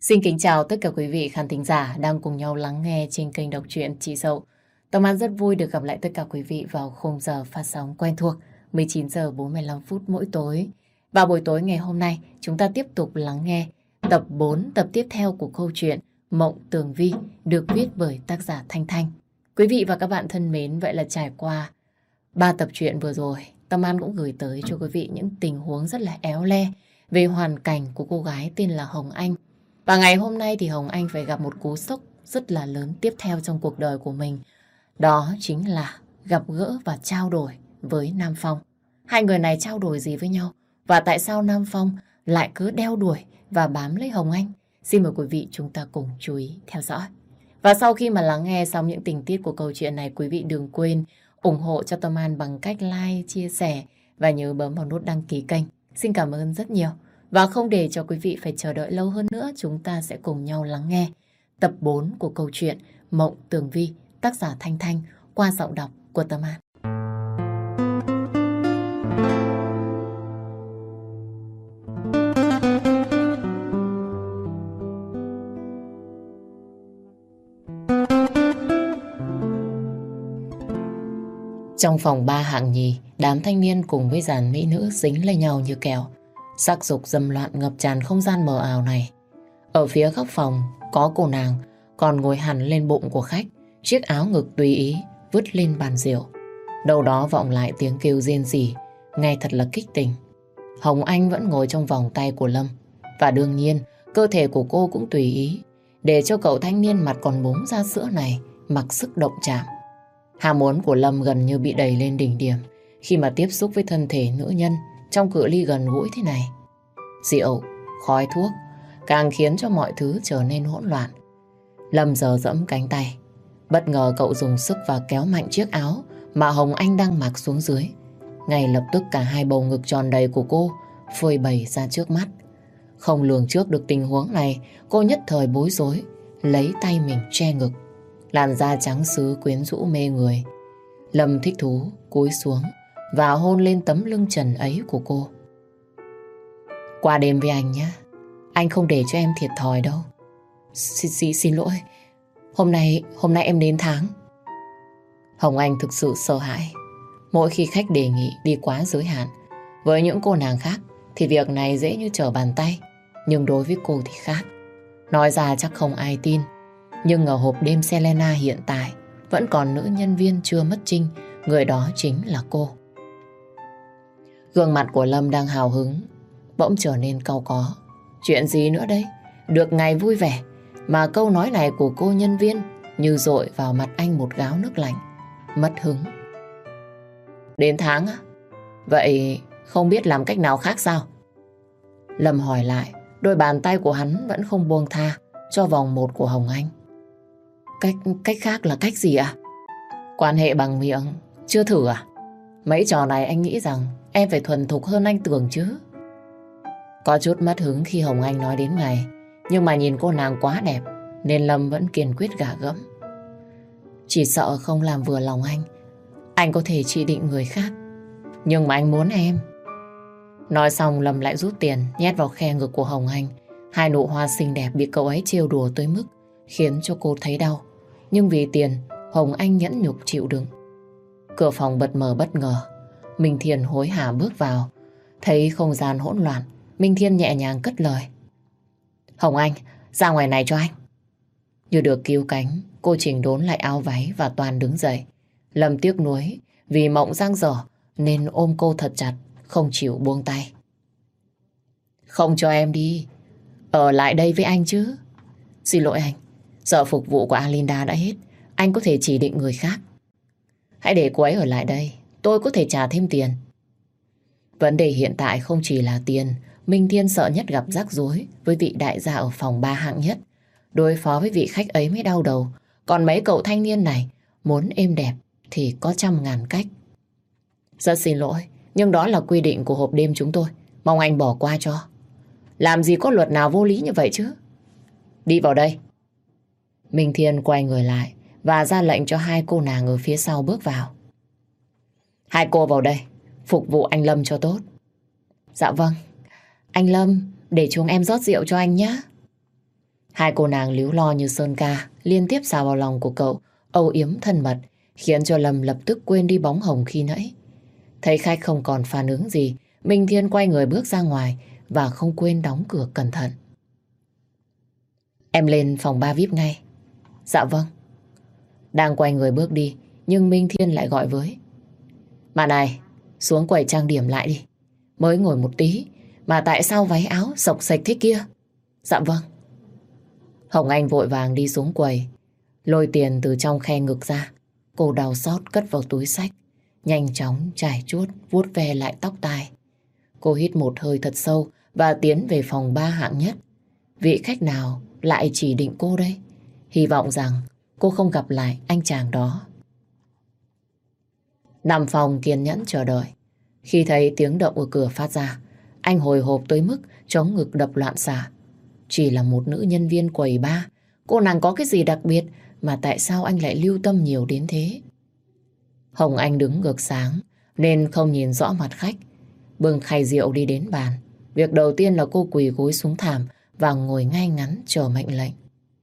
Xin kính chào tất cả quý vị khán thính giả đang cùng nhau lắng nghe trên kênh đọc truyện Chị Dậu. Tâm An rất vui được gặp lại tất cả quý vị vào khung giờ phát sóng quen thuộc 19 giờ 45 phút mỗi tối. Và buổi tối ngày hôm nay chúng ta tiếp tục lắng nghe tập 4, tập tiếp theo của câu chuyện Mộng Tường Vi được viết bởi tác giả Thanh Thanh. Quý vị và các bạn thân mến, vậy là trải qua 3 tập truyện vừa rồi, Tâm An cũng gửi tới cho quý vị những tình huống rất là éo le về hoàn cảnh của cô gái tên là Hồng Anh. Và ngày hôm nay thì Hồng Anh phải gặp một cú sốc rất là lớn tiếp theo trong cuộc đời của mình. Đó chính là gặp gỡ và trao đổi với Nam Phong. Hai người này trao đổi gì với nhau? Và tại sao Nam Phong lại cứ đeo đuổi và bám lấy Hồng Anh? Xin mời quý vị chúng ta cùng chú ý theo dõi. Và sau khi mà lắng nghe xong những tình tiết của câu chuyện này, quý vị đừng quên ủng hộ cho Tâm An bằng cách like, chia sẻ và nhớ bấm vào nút đăng ký kênh. Xin cảm ơn rất nhiều. Và không để cho quý vị phải chờ đợi lâu hơn nữa, chúng ta sẽ cùng nhau lắng nghe tập 4 của câu chuyện Mộng Tường Vi, tác giả Thanh Thanh, qua giọng đọc của Tâm An. Trong phòng ba hạng nhì, đám thanh niên cùng với dàn mỹ nữ dính lấy nhau như kèo. Sắc dục dâm loạn ngập tràn không gian mờ ảo này. Ở phía góc phòng có cô nàng còn ngồi hẳn lên bụng của khách, chiếc áo ngực tùy ý vứt lên bàn rượu. Đâu đó vọng lại tiếng kêu rên rỉ, nghe thật là kích tình. Hồng Anh vẫn ngồi trong vòng tay của Lâm, và đương nhiên cơ thể của cô cũng tùy ý để cho cậu thanh niên mặt còn búng ra sữa này mặc sức động chạm. Ham muốn của Lâm gần như bị đẩy lên đỉnh điểm khi mà tiếp xúc với thân thể nữ nhân trong cự ly gần gũi thế này. Rượu, khói thuốc càng khiến cho mọi thứ trở nên hỗn loạn. Lâm giờ giẫm cánh tay. Bất ngờ cậu dùng sức và kéo mạnh chiếc áo mà Hồng Anh đang mặc xuống dưới. Ngay lập tức cả hai bầu ngực tròn đầy của cô phơi bày ra trước mắt. Không lường trước được tình huống này, cô nhất thời bối rối, lấy tay mình che ngực. Làn da trắng sứ quyến rũ mê người. Lâm thích thú cúi xuống và hôn lên tấm lưng trần ấy của cô. Qua đêm với anh nhé, anh không để cho em thiệt thòi đâu. Xin lỗi, hôm nay em đến tháng. Hồng Anh thực sự sợ hãi. Mỗi khi khách đề nghị đi quá giới hạn, với những cô nàng khác thì việc này dễ như trở bàn tay, nhưng đối với cô thì khác. Nói ra chắc không ai tin, nhưng ở hộp đêm Selena hiện tại vẫn còn nữ nhân viên chưa mất trinh, người đó chính là cô. Gương mặt của Lâm đang hào hứng bỗng trở nên cau có. Chuyện gì nữa đây? Được ngày vui vẻ mà câu nói này của cô nhân viên như dội vào mặt anh một gáo nước lạnh. Mất hứng. Đến tháng á? Vậy không biết làm cách nào khác sao? Lâm hỏi lại. Đôi bàn tay của hắn vẫn không buông tha cho vòng một của Hồng Anh. Cách khác là cách gì ạ? Quan hệ bằng miệng chưa thử à? Mấy trò này anh nghĩ rằng em phải thuần thục hơn anh tưởng chứ. Có chút mất hứng khi Hồng Anh nói đến ngày, nhưng mà nhìn cô nàng quá đẹp nên Lâm vẫn kiên quyết gạ gẫm. Chỉ sợ không làm vừa lòng anh có thể chỉ định người khác, nhưng mà anh muốn em. Nói xong Lâm lại rút tiền nhét vào khe ngực của Hồng Anh. Hai nụ hoa xinh đẹp bị cậu ấy trêu đùa tới mức khiến cho cô thấy đau. Nhưng vì tiền, Hồng Anh nhẫn nhục chịu đựng. Cửa phòng bật mở bất ngờ. Minh Thiên hối hả bước vào. Thấy không gian hỗn loạn, Minh Thiên nhẹ nhàng cất lời. Hồng Anh, ra ngoài này cho anh. Như được cứu cánh, cô chỉnh đốn lại áo váy và toàn đứng dậy. Lâm tiếc nuối vì mộng dang dở nên ôm cô thật chặt, không chịu buông tay. Không cho em đi, ở lại đây với anh chứ. Xin lỗi anh, giờ phục vụ của Alinda đã hết, anh có thể chỉ định người khác. Hãy để cô ấy ở lại đây, tôi có thể trả thêm tiền. Vấn đề hiện tại không chỉ là tiền. Minh Thiên sợ nhất gặp rắc rối với vị đại gia ở phòng ba hạng nhất. Đối phó với vị khách ấy mới đau đầu. Còn mấy cậu thanh niên này muốn êm đẹp thì có trăm ngàn cách. Rất xin lỗi, nhưng đó là quy định của hộp đêm chúng tôi, mong anh bỏ qua cho. Làm gì có luật nào vô lý như vậy chứ. Đi vào đây. Minh Thiên quay người lại và ra lệnh cho hai cô nàng ở phía sau bước vào. Hai cô vào đây, phục vụ anh Lâm cho tốt. Dạ vâng. Anh Lâm, để chúng em rót rượu cho anh nhé. Hai cô nàng líu lo như sơn ca, liên tiếp xà vào lòng của cậu, âu yếm thân mật, khiến cho Lâm lập tức quên đi bóng hồng khi nãy. Thấy khách không còn phản ứng gì, Minh Thiên quay người bước ra ngoài và không quên đóng cửa cẩn thận. Em lên phòng 3 VIP ngay. Dạ vâng. Đang quay người bước đi, nhưng Minh Thiên lại gọi với. Mà này, xuống quầy trang điểm lại đi. Mới ngồi một tí, mà tại sao váy áo xộc xệch thế kia? Dạ vâng. Hồng Anh vội vàng đi xuống quầy, lôi tiền từ trong khe ngực ra. Cô đau xót cất vào túi xách, nhanh chóng trải chuốt vuốt ve lại tóc tai. Cô hít một hơi thật sâu và tiến về phòng 3 hạng nhất. Vị khách nào lại chỉ định cô đây? Hy vọng rằng cô không gặp lại anh chàng đó. Nằm phòng kiên nhẫn chờ đợi. Khi thấy tiếng động ở cửa phát ra, anh hồi hộp tới mức trống ngực đập loạn xạ. Chỉ là một nữ nhân viên quầy bar, cô nàng có cái gì đặc biệt mà tại sao anh lại lưu tâm nhiều đến thế? Hồng Anh đứng ngược sáng nên không nhìn rõ mặt khách. Bưng khay rượu đi đến bàn. Việc đầu tiên là cô quỳ gối xuống thảm và ngồi ngay ngắn chờ mệnh lệnh.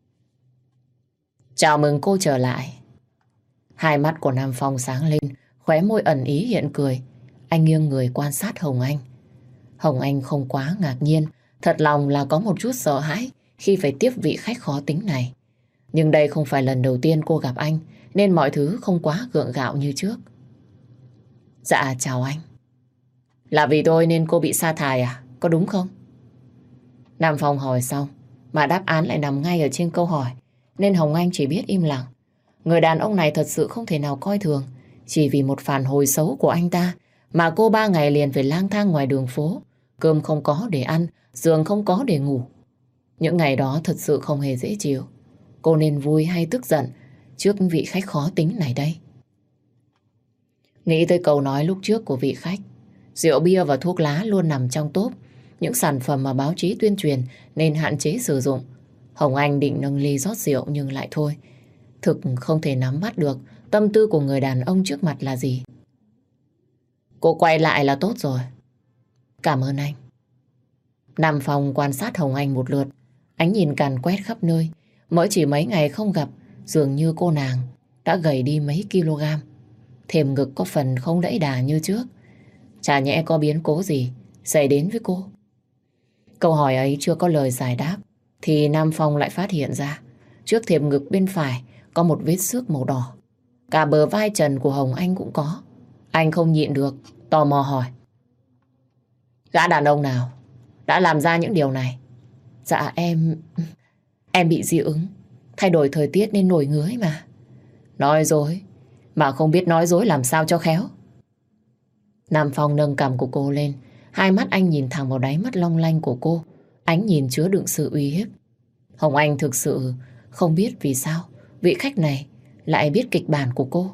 Chào mừng cô trở lại. Hai mắt của Nam Phong sáng lên, khóe môi ẩn ý hiện cười. Anh nghiêng người quan sát Hồng Anh. Hồng Anh không quá ngạc nhiên, thật lòng là có một chút sợ hãi khi phải tiếp vị khách khó tính này. Nhưng đây không phải lần đầu tiên cô gặp anh, nên mọi thứ không quá gượng gạo như trước. Dạ chào anh. Là vì tôi nên cô bị sa thải à? Có đúng không? Nam Phong hỏi xong, mà đáp án lại nằm ngay ở trên câu hỏi, nên Hồng Anh chỉ biết im lặng. Người đàn ông này thật sự không thể nào coi thường. Chỉ vì một phản hồi xấu của anh ta mà cô 3 ngày liền phải lang thang ngoài đường phố. Cơm không có để ăn, giường không có để ngủ. Những ngày đó thật sự không hề dễ chịu. Cô nên vui hay tức giận trước vị khách khó tính này đây? Nghĩ tới câu nói lúc trước của vị khách, rượu bia và thuốc lá luôn nằm trong top những sản phẩm mà báo chí tuyên truyền nên hạn chế sử dụng. Hồng Anh định nâng ly rót rượu nhưng lại thôi. Thực không thể nắm bắt được tâm tư của người đàn ông trước mặt là gì. Cô quay lại là tốt rồi. Cảm ơn anh. Nam Phong quan sát Hồng Anh một lượt. Ánh nhìn càn quét khắp nơi. Mới chỉ mấy ngày không gặp, dường như cô nàng đã gầy đi mấy kg. Thềm ngực có phần không đẫy đà như trước. Chả nhẽ có biến cố gì xảy đến với cô? Câu hỏi ấy chưa có lời giải đáp thì Nam Phong lại phát hiện ra trước thềm ngực bên phải có một vết xước màu đỏ. Cả bờ vai trần của Hồng Anh cũng có. Anh không nhịn được, tò mò hỏi. Gã đàn ông nào đã làm ra những điều này? Dạ em bị dị ứng, thay đổi thời tiết nên nổi ngứa mà. Nói dối, mà không biết nói dối làm sao cho khéo. Nam Phong nâng cằm của cô lên, hai mắt anh nhìn thẳng vào đáy mắt long lanh của cô, ánh nhìn chứa đựng sự uy hiếp. Hồng Anh thực sự không biết vì sao vị khách này lại biết kịch bản của cô.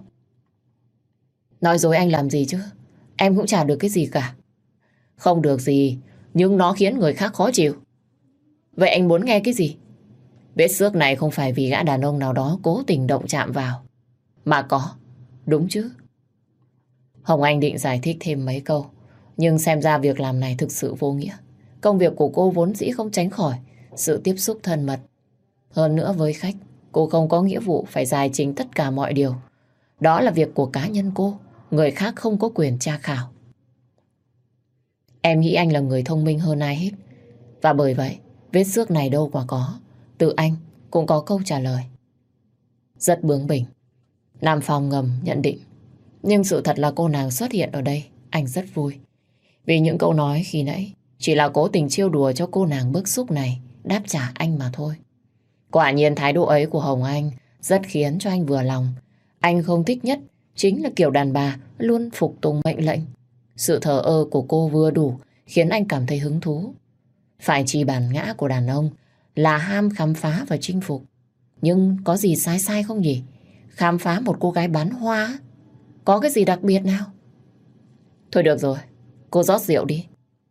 Nói dối anh làm gì chứ? Em cũng chả được cái gì cả. Không được gì, nhưng nó khiến người khác khó chịu. Vậy anh muốn nghe cái gì? Vết xước này không phải vì gã đàn ông nào đó cố tình động chạm vào, mà có, đúng chứ? Hồng Anh định giải thích thêm mấy câu, nhưng xem ra việc làm này thực sự vô nghĩa. Công việc của cô vốn dĩ không tránh khỏi sự tiếp xúc thân mật. Hơn nữa với khách, cô không có nghĩa vụ phải giải trình tất cả mọi điều. Đó là việc của cá nhân cô, người khác không có quyền tra khảo. Em nghĩ anh là người thông minh hơn ai hết. Và bởi vậy, vết xước này đâu quả có, tự anh cũng có câu trả lời. Rất bướng bỉnh, Nam Phong ngầm nhận định. Nhưng sự thật là cô nàng xuất hiện ở đây, anh rất vui. Vì những câu nói khi nãy chỉ là cố tình trêu đùa cho cô nàng bức xúc này đáp trả anh mà thôi. Quả nhiên thái độ ấy của Hồng Anh rất khiến cho anh vừa lòng. Anh không thích nhất chính là kiểu đàn bà luôn phục tùng mệnh lệnh. Sự thờ ơ của cô vừa đủ khiến anh cảm thấy hứng thú. Phải chỉ bản ngã của đàn ông là ham khám phá và chinh phục. Nhưng có gì sai sai không nhỉ? Khám phá một cô gái bán hoa có cái gì đặc biệt nào? Thôi được rồi, cô rót rượu đi.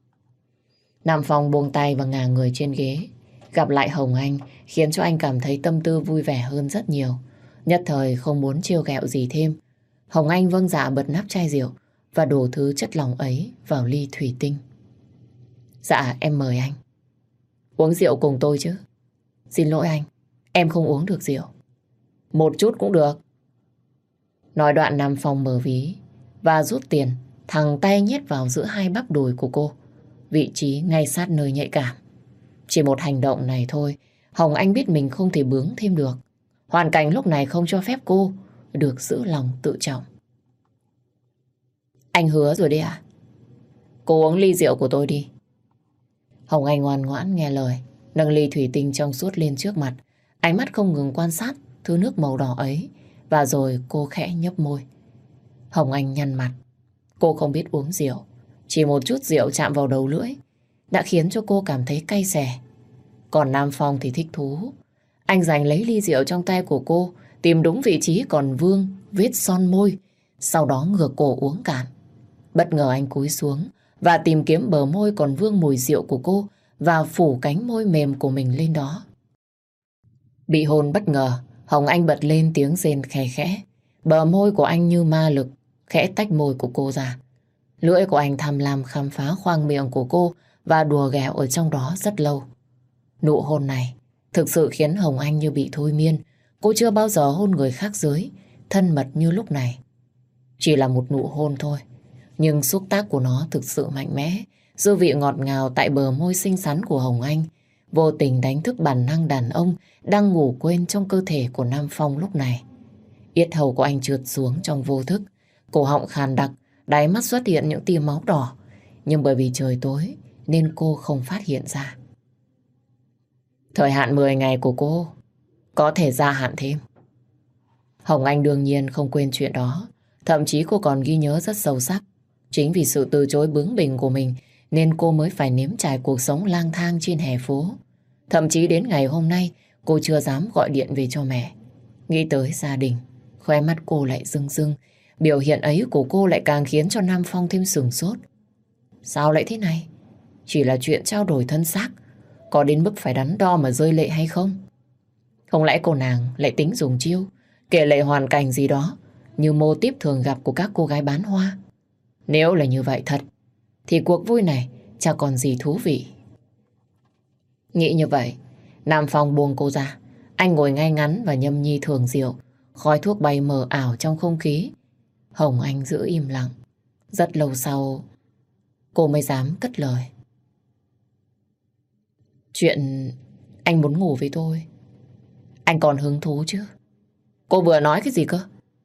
Nam Phong buông tay và ngả người trên ghế. Gặp lại Hồng Anh khiến cho anh cảm thấy tâm tư vui vẻ hơn rất nhiều. Nhất thời không muốn trêu ghẹo gì thêm. Hồng Anh vâng dạ bật nắp chai rượu và đổ thứ chất lỏng ấy vào ly thủy tinh. Dạ em mời anh. Uống rượu cùng tôi chứ? Xin lỗi anh, em không uống được rượu. Một chút cũng được. Nói đoạn Nam Phong mở ví và rút tiền, thẳng tay nhét vào giữa hai bắp đùi của cô, vị trí ngay sát nơi nhạy cảm. Chỉ một hành động này thôi, Hồng Anh biết mình không thể bướng thêm được. Hoàn cảnh lúc này không cho phép cô được giữ lòng tự trọng. Anh hứa rồi đấy à? Cô uống ly rượu của tôi đi. Hồng Anh ngoan ngoãn nghe lời, nâng ly thủy tinh trong suốt lên trước mặt. Ánh mắt không ngừng quan sát thứ nước màu đỏ ấy. Và rồi cô khẽ nhấp môi. Hồng Anh nhăn mặt. Cô không biết uống rượu. Chỉ một chút rượu chạm vào đầu lưỡi đã khiến cho cô cảm thấy cay xè. Còn Nam Phong thì thích thú. Anh giành lấy ly rượu trong tay của cô, tìm đúng vị trí còn vương vết son môi, sau đó ngửa cổ uống cạn. Bất ngờ anh cúi xuống và tìm kiếm bờ môi còn vương mùi rượu của cô và phủ cánh môi mềm của mình lên đó. Bị hôn bất ngờ, Hồng Anh bật lên tiếng rên khè khẽ. Bờ môi của anh như ma lực khẽ tách môi của cô ra. Lưỡi của anh tham lam khám phá khoang miệng của cô và đùa ghẹo ở trong đó rất lâu. Nụ hôn này thực sự khiến Hồng Anh như bị thôi miên. Cô chưa bao giờ hôn người khác giới thân mật như lúc này. Chỉ là một nụ hôn thôi, nhưng xúc tác của nó thực sự mạnh mẽ. Dư vị ngọt ngào tại bờ môi xinh xắn của Hồng Anh vô tình đánh thức bản năng đàn ông đang ngủ quên trong cơ thể của Nam Phong lúc này. Yết hầu của anh trượt xuống trong vô thức, cổ họng khàn đặc, đáy mắt xuất hiện những tia máu đỏ. Nhưng bởi vì trời tối nên cô không phát hiện ra. Thời hạn 10 ngày của cô có thể gia hạn thêm. Hồng Anh đương nhiên không quên chuyện đó. Thậm chí cô còn ghi nhớ rất sâu sắc. Chính vì sự từ chối bướng bỉnh của mình nên cô mới phải nếm trải cuộc sống lang thang trên hè phố. Thậm chí đến ngày hôm nay cô chưa dám gọi điện về cho mẹ. Nghĩ tới gia đình, khóe mắt cô lại rưng rưng. Biểu hiện ấy của cô lại càng khiến cho Nam Phong thêm sửng sốt. Sao lại thế này? Chỉ là chuyện trao đổi thân xác, có đến mức phải đắn đo mà rơi lệ hay không? Không lẽ cô nàng lại tính dùng chiêu kể lệ hoàn cảnh gì đó như mô típ thường gặp của các cô gái bán hoa? Nếu là như vậy thật thì cuộc vui này chả còn gì thú vị. Nghĩ như vậy, Nam Phong buông cô ra. Anh ngồi ngay ngắn và nhâm nhi thường rượu. Khói thuốc bay mờ ảo trong không khí. Hồng Anh giữ im lặng. Rất lâu sau cô mới dám cất lời. Chuyện anh muốn ngủ với tôi, anh còn hứng thú chứ? Cô vừa nói cái gì cơ?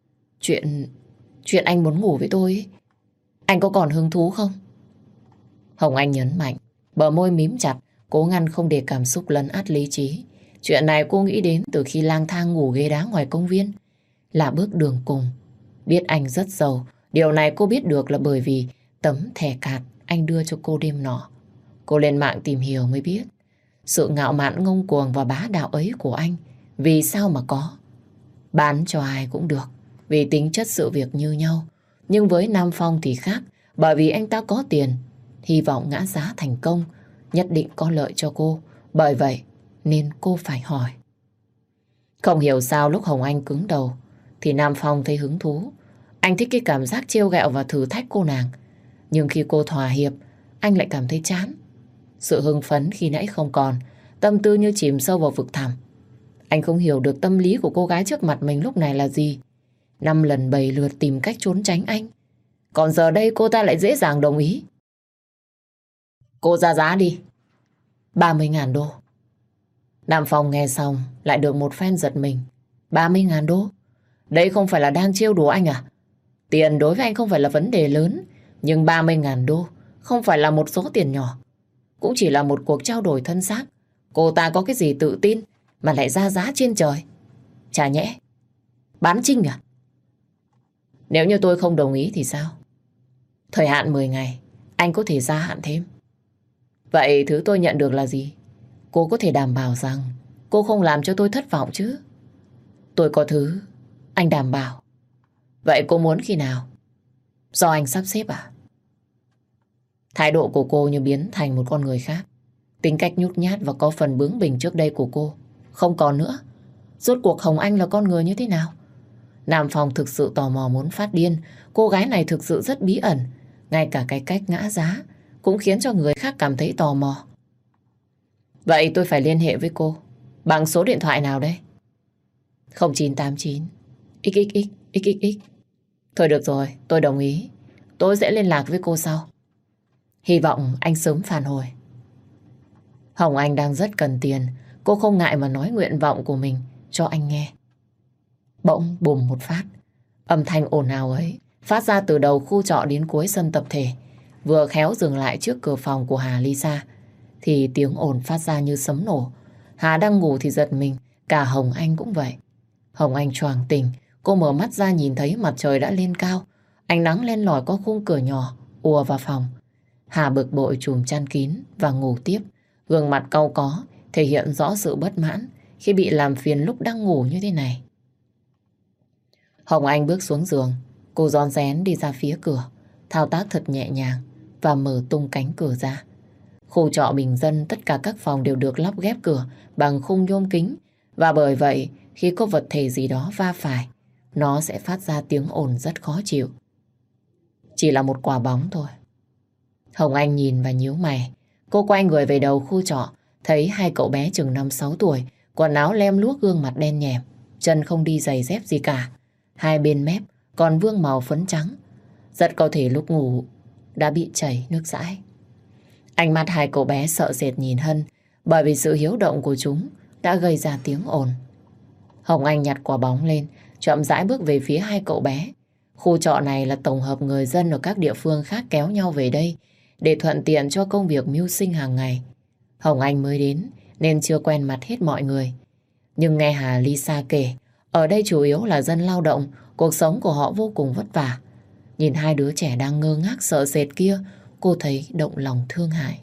Chuyện anh muốn ngủ với tôi ấy, anh có còn hứng thú không? Hồng Anh nhấn mạnh, bờ môi mím chặt, cố ngăn không để cảm xúc lấn át lý trí. Chuyện này cô nghĩ đến từ khi lang thang ngủ ghế đá ngoài công viên. Là bước đường cùng. Biết anh rất giàu. Điều này cô biết được là bởi vì tấm thẻ card anh đưa cho cô đêm nọ. Cô lên mạng tìm hiểu mới biết sự ngạo mạn ngông cuồng và bá đạo ấy của anh vì sao mà có. Bán cho ai cũng được vì tính chất sự việc như nhau. Nhưng với Nam Phong thì khác. Bởi vì anh ta có tiền, hy vọng ngã giá thành công nhất định có lợi cho cô. Bởi vậy nên cô phải hỏi. Không hiểu sao lúc Hồng Anh cứng đầu thì Nam Phong thấy hứng thú. Anh thích cái cảm giác trêu ghẹo và thử thách cô nàng. Nhưng khi cô thỏa hiệp, anh lại cảm thấy chán. Sự hưng phấn khi nãy không còn, tâm tư như chìm sâu vào vực thẳm. Anh không hiểu được tâm lý của cô gái trước mặt mình lúc này là gì. 5 lần 7 lượt tìm cách trốn tránh anh. Còn giờ đây cô ta lại dễ dàng đồng ý. Cô ra giá đi. 30.000 đô. Nam Phong nghe xong lại được một phen giật mình. 30.000 đô? Đây không phải là đang trêu đùa anh à? Tiền đối với anh không phải là vấn đề lớn. Nhưng 30.000 đô không phải là một số tiền nhỏ. Cũng chỉ là một cuộc trao đổi thân xác. Cô ta có cái gì tự tin mà lại ra giá trên trời? Chả nhẽ bán trinh à? Nếu như tôi không đồng ý thì sao? Thời hạn 10 ngày anh có thể gia hạn thêm. Vậy thứ tôi nhận được là gì? Cô có thể đảm bảo rằng cô không làm cho tôi thất vọng chứ? Tôi có thứ anh đảm bảo. Vậy cô muốn khi nào? Do anh sắp xếp à? Thái độ của cô như biến thành một con người khác. Tính cách nhút nhát và có phần bướng bỉnh trước đây của cô không còn nữa. Rốt cuộc Hồng Anh là con người như thế nào? Nam Phong thực sự tò mò muốn phát điên. Cô gái này thực sự rất bí ẩn. Ngay cả cái cách ngã giá cũng khiến cho người khác cảm thấy tò mò. Vậy tôi phải liên hệ với cô Bằng số điện thoại nào đây? 0989 XXX XXX. Thôi được rồi, tôi đồng ý. Tôi sẽ liên lạc với cô sau. Hy vọng anh sớm phản hồi. Hồng Anh đang rất cần tiền. Cô không ngại mà nói nguyện vọng của mình cho anh nghe. Bỗng bùm một phát, âm thanh ồn ào ấy phát ra từ đầu khu trọ đến cuối sân tập thể. Vừa khéo dừng lại trước cửa phòng của Hà Lisa thì tiếng ồn phát ra như sấm nổ. Hà đang ngủ thì giật mình, cả Hồng Anh cũng vậy. Hồng Anh choàng tỉnh, cô mở mắt ra nhìn thấy mặt trời đã lên cao. Ánh nắng len lỏi qua khung cửa nhỏ ùa vào phòng. Hà bực bội trùm chăn kín và ngủ tiếp. Gương mặt cau có thể hiện rõ sự bất mãn khi bị làm phiền lúc đang ngủ như thế này. Hồng Anh bước xuống giường, cô rón rén đi ra phía cửa, thao tác thật nhẹ nhàng và mở tung cánh cửa ra. Khu trọ bình dân, tất cả các phòng đều được lắp ghép cửa bằng khung nhôm kính, và bởi vậy khi có vật thể gì đó va phải, nó sẽ phát ra tiếng ồn rất khó chịu. Chỉ là một quả bóng thôi. Hồng Anh nhìn và nhíu mày. Cô quay người về đầu khu trọ, thấy hai cậu bé chừng 5-6 tuổi, quần áo lem luốc, gương mặt đen nhèm, chân không đi giày dép gì cả. Hai bên mép còn vương màu phấn trắng. Rất có thể lúc ngủ đã bị chảy nước dãi. Ánh mắt hai cậu bé sợ sệt nhìn Hân, bởi vì sự hiếu động của chúng đã gây ra tiếng ồn. Hồng Anh nhặt quả bóng lên, chậm rãi bước về phía hai cậu bé. Khu trọ này là tổng hợp người dân ở các địa phương khác kéo nhau về đây để thuận tiện cho công việc mưu sinh hàng ngày. Hồng Anh mới đến nên chưa quen mặt hết mọi người. Nhưng nghe Hà Lisa kể, ở đây chủ yếu là dân lao động, cuộc sống của họ vô cùng vất vả. Nhìn hai đứa trẻ đang ngơ ngác sợ sệt kia, cô thấy động lòng thương hại.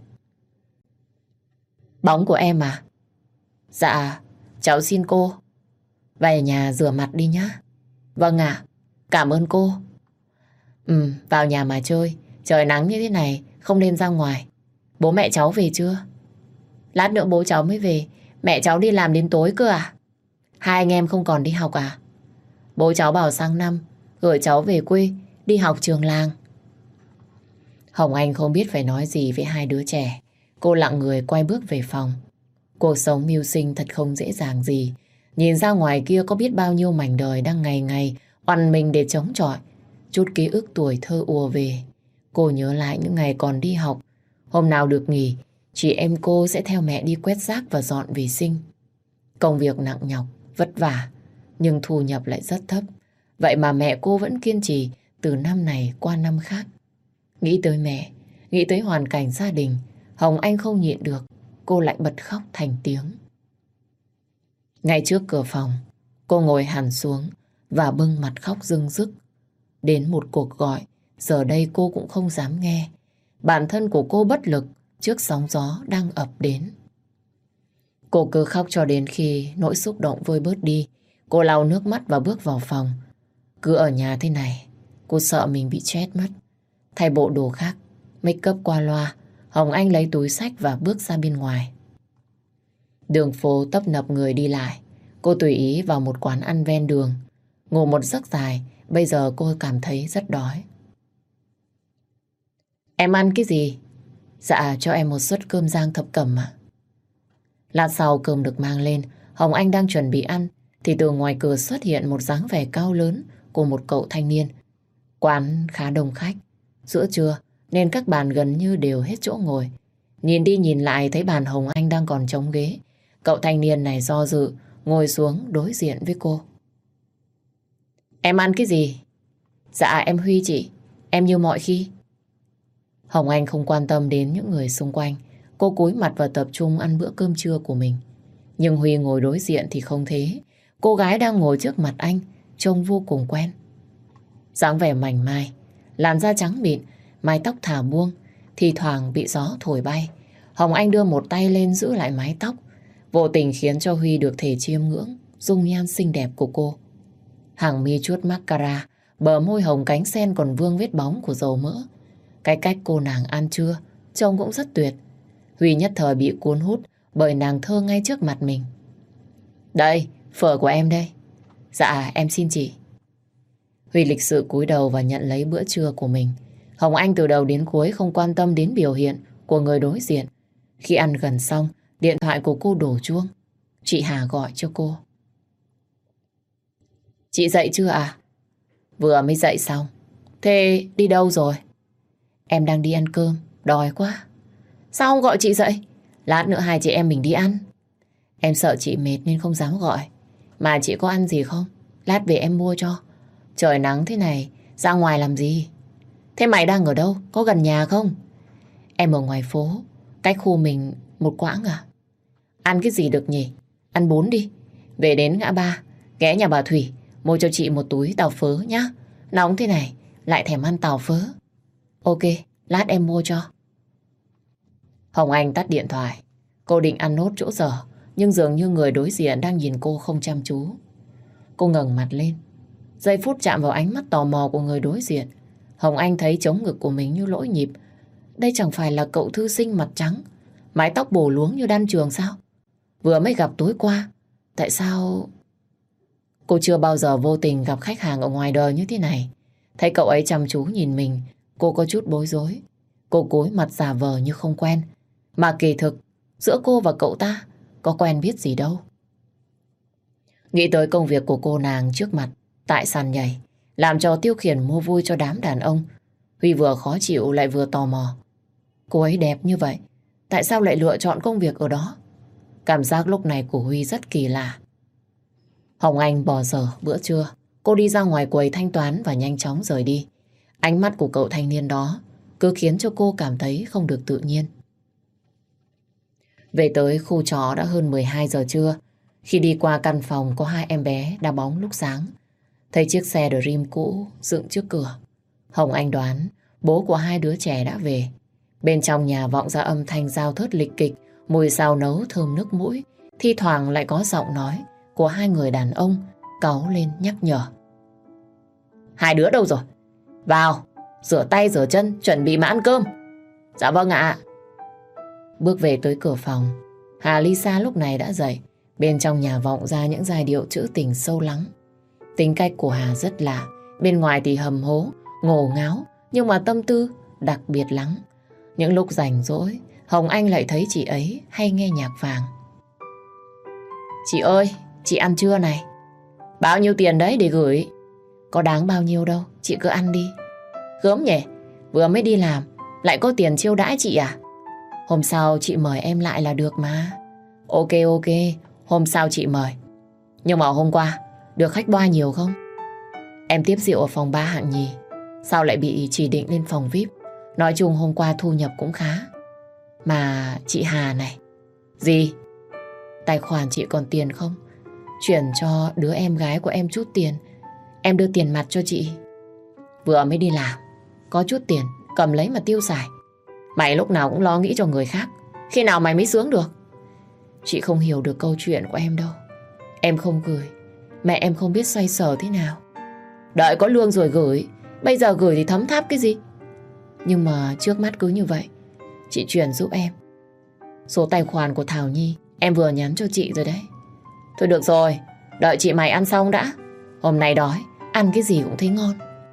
Bóng của em à? Dạ, cháu xin cô. Về nhà rửa mặt đi nhá. Vâng ạ, cảm ơn cô. Vào nhà mà chơi, trời nắng như thế này, không nên ra ngoài. Bố mẹ cháu về chưa? Lát nữa bố cháu mới về, mẹ cháu đi làm đến tối cơ à? Hai anh em không còn đi học à? Bố cháu bảo sang năm gửi cháu về quê đi học trường làng. Hồng Anh không biết phải nói gì với hai đứa trẻ. Cô lặng người quay bước về phòng. Cuộc sống mưu sinh thật không dễ dàng gì. Nhìn ra ngoài kia có biết bao nhiêu mảnh đời đang ngày ngày oằn mình để chống chọi. Chút ký ức tuổi thơ ùa về. Cô nhớ lại những ngày còn đi học. Hôm nào được nghỉ, chị em cô sẽ theo mẹ đi quét rác và dọn vệ sinh. Công việc nặng nhọc, vất vả, nhưng thu nhập lại rất thấp. Vậy mà mẹ cô vẫn kiên trì từ năm này qua năm khác. Nghĩ tới mẹ, nghĩ tới hoàn cảnh gia đình, Hồng Anh không nhịn được, cô lại bật khóc thành tiếng. Ngay trước cửa phòng, cô ngồi hẳn xuống và bưng mặt khóc rưng rức. Đến một cuộc gọi, giờ đây cô cũng không dám nghe. Bản thân của cô bất lực trước sóng gió đang ập đến. Cô cứ khóc cho đến khi nỗi xúc động vơi bớt đi. Cô lau nước mắt và bước vào phòng. Cứ ở nhà thế này, cô sợ mình bị chết mất. Thay bộ đồ khác, make up qua loa, Hồng Anh lấy túi xách và bước ra bên ngoài. Đường phố tấp nập người đi lại. Cô tùy ý vào một quán ăn ven đường. Ngủ một giấc dài, bây giờ cô cảm thấy rất đói. Em ăn cái gì? Dạ, cho em một suất cơm rang thập cẩm ạ. Lát sau cơm được mang lên, Hồng Anh đang chuẩn bị ăn, thì từ ngoài cửa xuất hiện một dáng vẻ cao lớn của một cậu thanh niên. Quán khá đông khách. Giữa trưa nên các bàn gần như đều hết chỗ ngồi. Nhìn đi nhìn lại thấy bàn Hồng Anh đang còn trống ghế. Cậu thanh niên này do dự, ngồi xuống đối diện với cô. Em ăn cái gì? Dạ em Huy chị, em như mọi khi. Hồng Anh không quan tâm đến những người xung quanh. Cô cúi mặt và tập trung ăn bữa cơm trưa của mình. Nhưng Huy ngồi đối diện thì không thế. Cô gái đang ngồi trước mặt anh trông vô cùng quen. Dáng vẻ mảnh mai, làn da trắng mịn, mái tóc thả buông, thì thoảng bị gió thổi bay. Hồng Anh đưa một tay lên giữ lại mái tóc, vô tình khiến cho Huy được thể chiêm ngưỡng dung nhan xinh đẹp của cô. Hàng mi chuốt mascara, bờ môi hồng cánh sen còn vương vết bóng của dầu mỡ. Cái cách cô nàng ăn trưa trông cũng rất tuyệt. Huy nhất thời bị cuốn hút bởi nàng thơ ngay trước mặt mình. Đây, phở của em đây. Dạ, em xin chị. Huy lịch sự cúi đầu và nhận lấy bữa trưa của mình. Hồng Anh từ đầu đến cuối không quan tâm đến biểu hiện của người đối diện. Khi ăn gần xong, điện thoại của cô đổ chuông. chị Hà gọi cho cô. Chị dậy chưa à? Vừa mới dậy xong. Thế đi đâu rồi? Em đang đi ăn cơm, đói quá. Sao không gọi chị dậy? Lát nữa hai chị em mình đi ăn. Em sợ chị mệt nên không dám gọi. Mà chị có ăn gì không? Lát về em mua cho. Trời nắng thế này, ra ngoài làm gì? Thế mày đang ở đâu? Có gần nhà không? Em ở ngoài phố, cách khu mình một quãng à? Ăn cái gì được nhỉ? Ăn bún đi. Về đến ngã ba, ghé nhà bà Thủy, mua cho chị một túi tàu phớ nhá. Nóng thế này, lại thèm ăn tàu phớ. Ok, lát em mua cho. Hồng Anh tắt điện thoại. Cô định ăn nốt chỗ dở, nhưng dường như người đối diện đang nhìn cô không chăm chú. Cô ngẩng mặt lên. Giây phút chạm vào ánh mắt tò mò của người đối diện, Hồng Anh thấy trống ngực của mình như lỗi nhịp. Đây chẳng phải là cậu thư sinh mặt trắng, mái tóc bổ luống như đan trường sao? Vừa mới gặp tối qua. Tại sao... Cô chưa bao giờ vô tình gặp khách hàng ở ngoài đời như thế này. Thấy cậu ấy chăm chú nhìn mình, cô có chút bối rối. Cô cúi mặt giả vờ như không quen. Mà kỳ thực, giữa cô và cậu ta có quen biết gì đâu. Nghĩ tới công việc của cô nàng trước mặt tại sàn nhảy, làm trò tiêu khiển mua vui cho đám đàn ông, Huy vừa khó chịu lại vừa tò mò. Cô ấy đẹp như vậy, tại sao lại lựa chọn công việc ở đó? Cảm giác lúc này của Huy rất kỳ lạ. Hồng Anh bỏ dở bữa trưa. Cô đi ra ngoài quầy thanh toán và nhanh chóng rời đi. Ánh mắt của cậu thanh niên đó cứ khiến cho cô cảm thấy không được tự nhiên. Về tới khu trọ đã hơn 12 giờ trưa. Khi đi qua căn phòng có hai em bé đá bóng lúc sáng, thấy chiếc xe Dream cũ dựng trước cửa, Hồng Anh đoán bố của hai đứa trẻ đã về. Bên trong nhà vọng ra âm thanh dao thớt lịch kịch, mùi xào nấu thơm nước mũi. Thi thoảng lại có giọng nói của hai người đàn ông cáu lên nhắc nhở. Hai đứa đâu rồi? Vào, rửa tay rửa chân, chuẩn bị mà ăn cơm. Dạ vâng ạ. Bước về tới cửa phòng, Hà Lisa lúc này đã dậy. Bên trong nhà vọng ra những giai điệu trữ tình sâu lắng. Tính cách của Hà rất lạ. Bên ngoài thì hầm hố, ngổ ngáo, nhưng mà tâm tư đặc biệt lắng. Những lúc rảnh rỗi, Hồng Anh lại thấy chị ấy hay nghe nhạc vàng. Chị ơi, chị ăn trưa này. Bao nhiêu tiền đấy để gửi? Có đáng bao nhiêu đâu, chị cứ ăn đi. Gớm nhỉ, vừa mới đi làm, lại có tiền chiêu đãi chị à? Hôm sau chị mời em lại là được mà. Ok, hôm sau chị mời. Nhưng mà hôm qua, được khách boa nhiều không? Em tiếp rượu ở phòng 3 hạng nhì, sao lại bị chỉ định lên phòng VIP? Nói chung hôm qua thu nhập cũng khá. Mà chị Hà này. Gì? Tài khoản chị còn tiền không? Chuyển cho đứa em gái của em chút tiền. Em đưa tiền mặt cho chị. Vừa mới đi làm, có chút tiền, cầm lấy mà tiêu xài. Mày lúc nào cũng lo nghĩ cho người khác. Khi nào mày mới sướng được? Chị không hiểu được câu chuyện của em đâu. Em không gửi, mẹ em không biết xoay sở thế nào. Đợi có lương rồi gửi. Bây giờ gửi thì thấm tháp cái gì? Nhưng mà trước mắt cứ như vậy, chị chuyển giúp em. Số tài khoản của Thảo Nhi em vừa nhắn cho chị rồi đấy. Thôi được rồi, đợi chị mày ăn xong đã. Hôm nay đói, ăn cái gì cũng thấy ngon.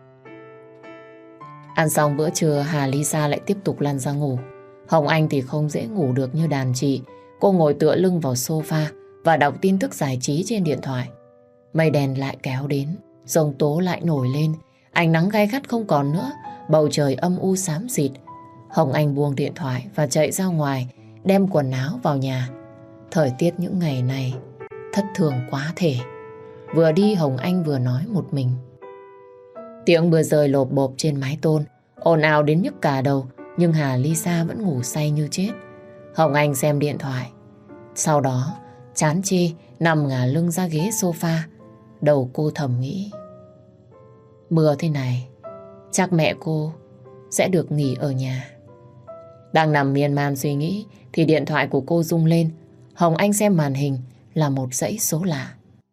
Ăn xong bữa trưa, Hà Lisa lại tiếp tục lăn ra ngủ. Hồng Anh thì không dễ ngủ được như đàn chị. Cô ngồi tựa lưng vào sofa và đọc tin tức giải trí trên điện thoại. Mây đèn lại kéo đến, giông tố lại nổi lên. Ánh nắng gay gắt không còn nữa, bầu trời âm u xám xịt. Hồng Anh buông điện thoại và chạy ra ngoài, đem quần áo vào nhà. Thời tiết những ngày này thất thường quá thể. Vừa đi Hồng Anh vừa nói một mình. Tiếng mưa rơi lộp bộp trên mái tôn, ồn ào đến nhức cả đầu, nhưng Hà Lisa vẫn ngủ say như chết. Hồng Anh xem điện thoại. Sau đó, chán chê, nằm ngả lưng ra ghế sofa. Đầu cô thầm nghĩ. Mưa thế này, chắc mẹ cô sẽ được nghỉ ở nhà. Đang nằm miên man suy nghĩ, thì điện thoại của cô rung lên. Hồng Anh xem màn hình là một dãy số lạ.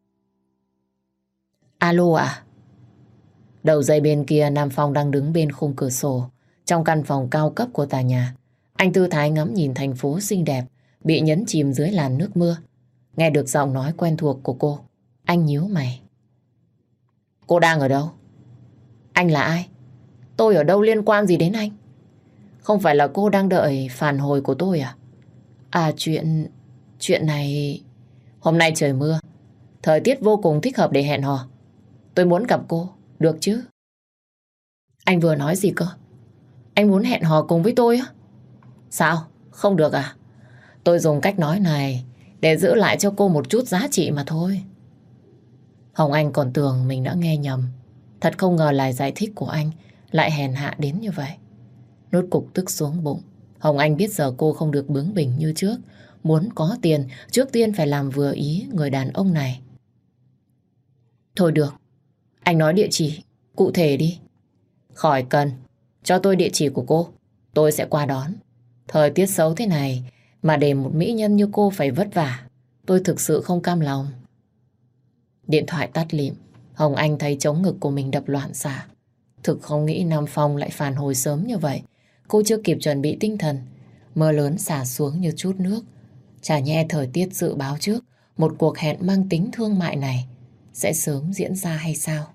Alo ạ? Đầu dây bên kia Nam Phong đang đứng bên khung cửa sổ, trong căn phòng cao cấp của tòa nhà. Anh tư thái ngắm nhìn thành phố xinh đẹp, bị nhấn chìm dưới làn nước mưa. Nghe được giọng nói quen thuộc của cô, anh nhíu mày. Cô đang ở đâu? Anh là ai? Tôi ở đâu liên quan gì đến anh? Không phải là cô đang đợi phản hồi của tôi à? À chuyện này... Hôm nay trời mưa, thời tiết vô cùng thích hợp để hẹn hò. Tôi muốn gặp cô, được chứ? Anh vừa nói gì cơ? Anh muốn hẹn hò cùng với tôi á? Sao? Không được à? Tôi dùng cách nói này để giữ lại cho cô một chút giá trị mà thôi. Hồng Anh còn tưởng mình đã nghe nhầm. Thật không ngờ lời giải thích của anh lại hèn hạ đến như vậy. Nuốt cục tức xuống bụng. Hồng Anh biết giờ cô không được bướng bỉnh như trước. Muốn có tiền, trước tiên phải làm vừa ý người đàn ông này. Thôi được, anh nói địa chỉ cụ thể đi. Khỏi cần, cho tôi địa chỉ của cô, tôi sẽ qua đón. Thời tiết xấu thế này mà để một mỹ nhân như cô phải vất vả, tôi thực sự không cam lòng. Điện thoại tắt lịm, Hồng Anh thấy trống ngực của mình đập loạn xạ. Thực không nghĩ Nam Phong lại phản hồi sớm như vậy. Cô chưa kịp chuẩn bị tinh thần, mưa lớn xả xuống như chút nước. Chả nhẽ thời tiết dự báo trước một cuộc hẹn mang tính thương mại này sẽ sớm diễn ra hay sao?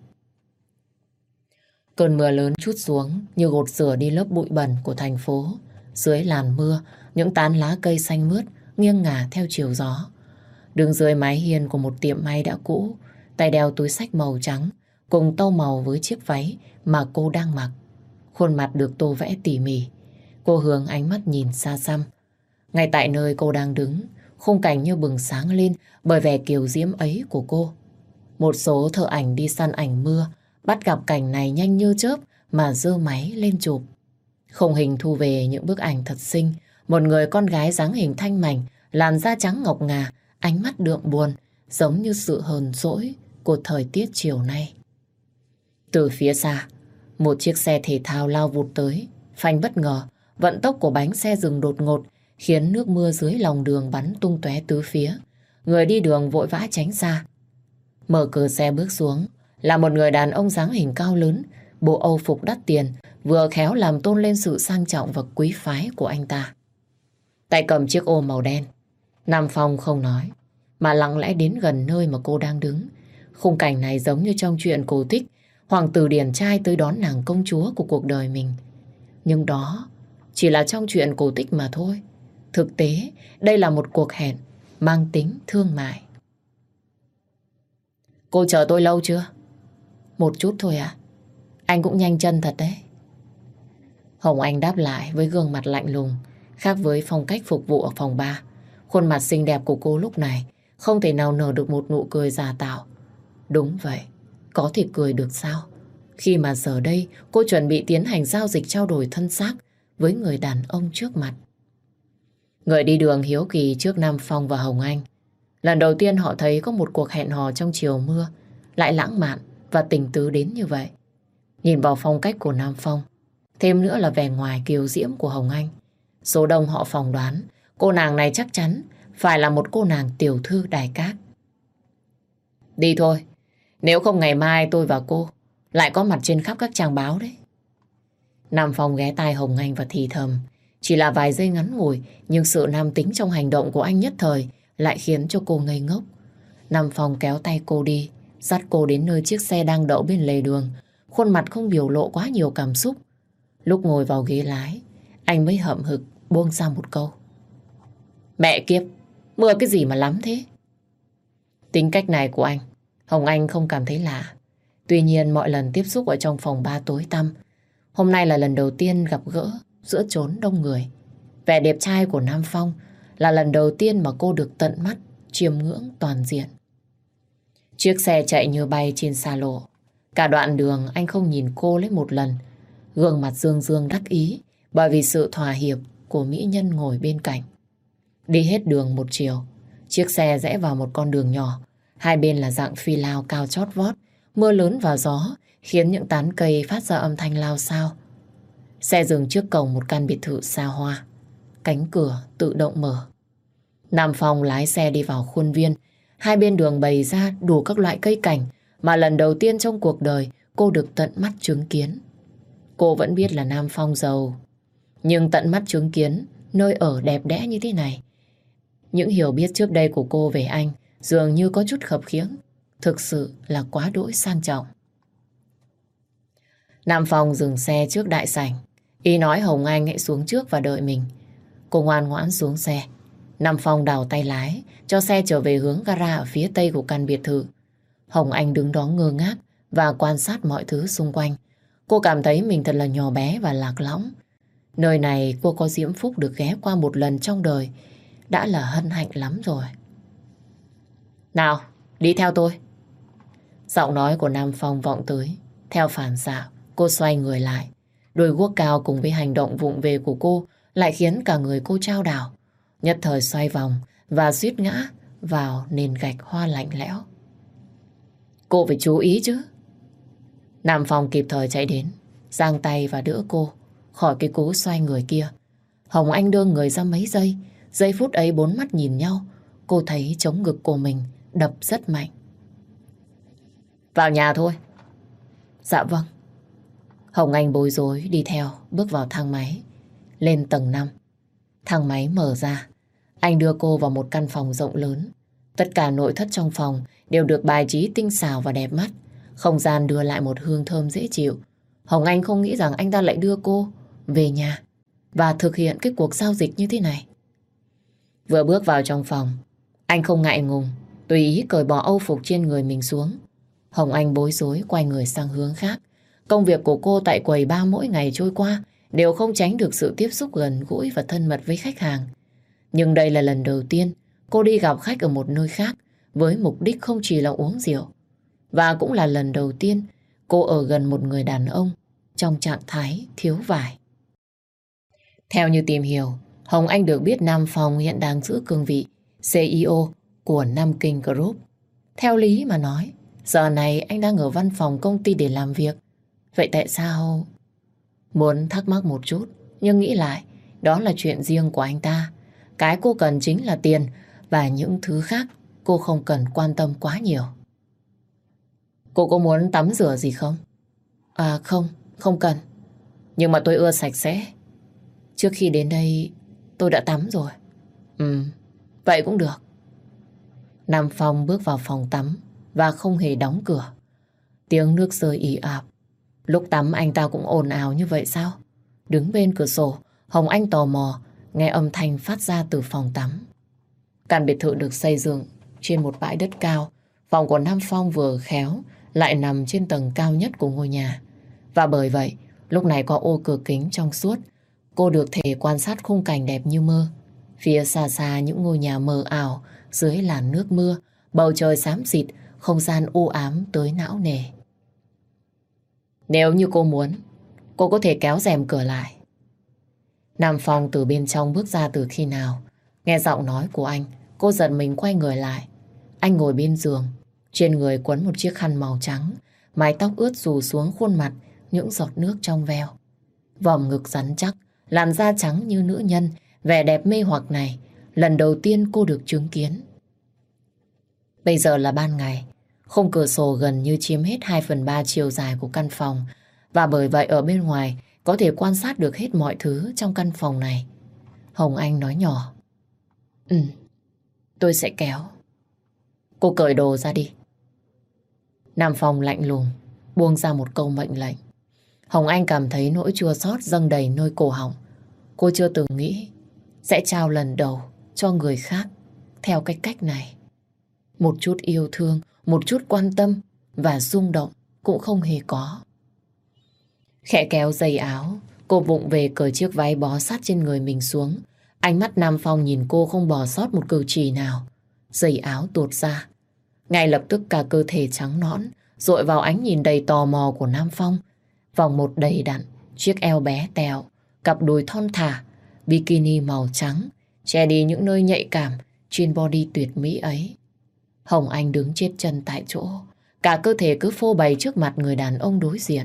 Cơn mưa lớn trút xuống như gột rửa đi lớp bụi bẩn của thành phố. Dưới làn mưa, những tán lá cây xanh mướt nghiêng ngả theo chiều gió. Đứng dưới mái hiên của một tiệm may đã cũ, tay đeo túi xách màu trắng cùng tông màu với chiếc váy mà cô đang mặc. Khuôn mặt được tô vẽ tỉ mỉ. Cô hướng ánh mắt nhìn xa xăm. Ngay tại nơi cô đang đứng, khung cảnh như bừng sáng lên bởi vẻ kiều diễm ấy của cô. Một số thợ ảnh đi săn ảnh mưa bắt gặp cảnh này nhanh như chớp mà giơ máy lên chụp. Khung hình thu về những bức ảnh thật xinh. Một người con gái dáng hình thanh mảnh, làn da trắng ngọc ngà, ánh mắt đượm buồn, giống như sự hờn dỗi của thời tiết chiều nay. Từ phía xa, một chiếc xe thể thao lao vụt tới, phanh bất ngờ, vận tốc của bánh xe dừng đột ngột, khiến nước mưa dưới lòng đường bắn tung tóe tứ phía. Người đi đường vội vã tránh xa. Mở cửa xe bước xuống là một người đàn ông dáng hình cao lớn, bộ âu phục đắt tiền, vừa khéo làm tôn lên sự sang trọng và quý phái của anh ta. Tay cầm chiếc ô màu đen, Nam Phong không nói, mà lặng lẽ đến gần nơi mà cô đang đứng. Khung cảnh này giống như trong truyện cổ tích, hoàng tử điển trai tới đón nàng công chúa của cuộc đời mình. Nhưng đó chỉ là trong truyện cổ tích mà thôi. Thực tế, đây là một cuộc hẹn mang tính thương mại. Cô chờ tôi lâu chưa? Một chút thôi à? Anh cũng nhanh chân thật đấy. Hồng Anh đáp lại với gương mặt lạnh lùng, khác với phong cách phục vụ ở phòng bar. Khuôn mặt xinh đẹp của cô lúc này không thể nào nở được một nụ cười giả tạo. Đúng vậy, có thể cười được sao? Khi mà giờ đây cô chuẩn bị tiến hành giao dịch trao đổi thân xác với người đàn ông trước mặt. Người đi đường hiếu kỳ trước Nam Phong và Hồng Anh. Lần đầu tiên họ thấy có một cuộc hẹn hò trong chiều mưa lại lãng mạn và tình tứ đến như vậy. Nhìn vào phong cách của Nam Phong, thêm nữa là vẻ ngoài kiều diễm của Hồng Anh, số đông họ phỏng đoán cô nàng này chắc chắn phải là một cô nàng tiểu thư đài cát. Đi thôi, nếu không ngày mai tôi và cô lại có mặt trên khắp các trang báo đấy. Nam Phong ghé tai Hồng Anh và thì thầm. Chỉ là vài giây ngắn ngủi, nhưng sự nam tính trong hành động của anh nhất thời lại khiến cho cô ngây ngốc. Nam Phong kéo tay cô đi, dắt cô đến nơi chiếc xe đang đậu bên lề đường. Khuôn mặt không biểu lộ quá nhiều cảm xúc. Lúc ngồi vào ghế lái, anh mới hậm hực buông ra một câu. Mẹ kiếp, mưa cái gì mà lắm thế? Tính cách này của anh, Hồng Anh không cảm thấy lạ. Tuy nhiên mọi lần tiếp xúc ở trong phòng bar tối tăm, hôm nay là lần đầu tiên gặp gỡ giữa chốn đông người. Vẻ đẹp trai của Nam Phong là lần đầu tiên mà cô được tận mắt chiêm ngưỡng toàn diện. Chiếc xe chạy như bay trên xa lộ. Cả đoạn đường anh không nhìn cô lấy một lần. Gương mặt dương dương đắc ý bởi vì sự thỏa hiệp của mỹ nhân ngồi bên cạnh. Đi hết đường một chiều, chiếc xe rẽ vào một con đường nhỏ. Hai bên là dạng phi lao cao chót vót. Mưa lớn và gió khiến những tán cây phát ra âm thanh lao xao. Xe dừng trước cổng một căn biệt thự xa hoa. Cánh cửa tự động mở. Nam Phong lái xe đi vào khuôn viên. Hai bên đường bày ra đủ các loại cây cảnh mà lần đầu tiên trong cuộc đời cô được tận mắt chứng kiến. Cô vẫn biết là Nam Phong giàu, nhưng tận mắt chứng kiến nơi ở đẹp đẽ như thế này. Những hiểu biết trước đây của cô về anh dường như có chút khập khiễng. Thực sự là quá đỗi sang trọng. Nam Phong dừng xe trước đại sảnh. Y nói Hồng Anh hãy xuống trước và đợi mình. Cô ngoan ngoãn xuống xe. Nam Phong đào tay lái, cho xe trở về hướng gara ở phía tây của căn biệt thự. Hồng Anh đứng đó ngơ ngác và quan sát mọi thứ xung quanh. Cô cảm thấy mình thật là nhỏ bé và lạc lõng. Nơi này cô có diễm phúc được ghé qua một lần trong đời, đã là hân hạnh lắm rồi. Nào, đi theo tôi. Giọng nói của Nam Phong vọng tới. Theo phản xạ, cô xoay người lại. Đôi guốc cao cùng với hành động vụng về của cô lại khiến cả người cô chao đảo. Nhất thời xoay vòng và suýt ngã vào nền gạch hoa lạnh lẽo. Cô phải chú ý chứ. Nam Phong kịp thời chạy đến, giang tay và đỡ cô khỏi cái cú xoay người kia. Hồng Anh đưa người ra mấy giây. Giây phút ấy bốn mắt nhìn nhau. Cô thấy trống ngực của mình đập rất mạnh. Vào nhà thôi. Dạ vâng. Hồng Anh bối rối đi theo, bước vào thang máy. Lên tầng 5. Thang máy mở ra. Anh đưa cô vào một căn phòng rộng lớn. Tất cả nội thất trong phòng đều được bài trí tinh xảo và đẹp mắt. Không gian đưa lại một hương thơm dễ chịu. Hồng Anh không nghĩ rằng anh ta lại đưa cô về nhà và thực hiện cái cuộc giao dịch như thế này. Vừa bước vào trong phòng, anh không ngại ngùng, tùy ý cởi bỏ âu phục trên người mình xuống. Hồng Anh bối rối quay người sang hướng khác. Công việc của cô tại quầy bar mỗi ngày trôi qua đều không tránh được sự tiếp xúc gần gũi và thân mật với khách hàng. Nhưng đây là lần đầu tiên cô đi gặp khách ở một nơi khác với mục đích không chỉ là uống rượu. Và cũng là lần đầu tiên cô ở gần một người đàn ông trong trạng thái thiếu vải. Theo như tìm hiểu, Hồng Anh được biết Nam Phong hiện đang giữ cương vị CEO của Nam Kinh Group. Theo lý mà nói, giờ này anh đang ở văn phòng công ty để làm việc. Vậy tại sao? Muốn thắc mắc một chút, nhưng nghĩ lại, đó là chuyện riêng của anh ta. Cái cô cần chính là tiền và những thứ khác cô không cần quan tâm quá nhiều. Cô có muốn tắm rửa gì không? À không, không cần. Nhưng mà tôi ưa sạch sẽ. Trước khi đến đây tôi đã tắm rồi. Vậy cũng được. Nam Phong bước vào phòng tắm và không hề đóng cửa. Tiếng nước rơi ì ạp. Lúc tắm anh ta cũng ồn ào như vậy sao? Đứng bên cửa sổ, Hồng Anh tò mò nghe âm thanh phát ra từ phòng tắm. Căn biệt thự được xây dựng trên một bãi đất cao. Phòng của Nam Phong vừa khéo lại nằm trên tầng cao nhất của ngôi nhà. Và bởi vậy, lúc này có ô cửa kính trong suốt, cô được thể quan sát khung cảnh đẹp như mơ. Phía xa xa những ngôi nhà mờ ảo dưới làn nước mưa, bầu trời xám xịt, không gian u ám tới não nề. Nếu như cô muốn, cô có thể kéo rèm cửa lại. Nam Phong từ bên trong bước ra từ khi nào? Nghe giọng nói của anh, cô giật mình quay người lại. Anh ngồi bên giường, trên người quấn một chiếc khăn màu trắng, mái tóc ướt rủ xuống khuôn mặt, những giọt nước trong veo. Vòng ngực rắn chắc, làn da trắng như nữ nhân, vẻ đẹp mê hoặc này, lần đầu tiên cô được chứng kiến. Bây giờ là ban ngày, khung cửa sổ gần như chiếm hết 2/3 chiều dài của căn phòng, và bởi vậy ở bên ngoài có thể quan sát được hết mọi thứ trong căn phòng này. Hồng Anh nói nhỏ. Tôi sẽ kéo. Cô cởi đồ ra đi. Nam Phong lạnh lùng buông ra một câu mệnh lệnh. Hồng Anh cảm thấy nỗi chua xót dâng đầy nơi cổ họng. Cô chưa từng nghĩ sẽ trao lần đầu cho người khác theo cái cách này. Một chút yêu thương, một chút quan tâm và rung động cũng không hề có. Khẽ kéo dây áo, cô vụng về cởi chiếc váy bó sát trên người mình xuống. Ánh mắt Nam Phong nhìn cô không bỏ sót một cử chỉ nào. Dây áo tuột ra. Ngay lập tức cả cơ thể trắng nõn dội vào ánh nhìn đầy tò mò của Nam Phong. Vòng một đầy đặn, chiếc eo bé tẹo, cặp đùi thon thả, bikini màu trắng, che đi những nơi nhạy cảm trên body tuyệt mỹ ấy. Hồng Anh đứng chết chân tại chỗ, cả cơ thể cứ phô bày trước mặt người đàn ông đối diện.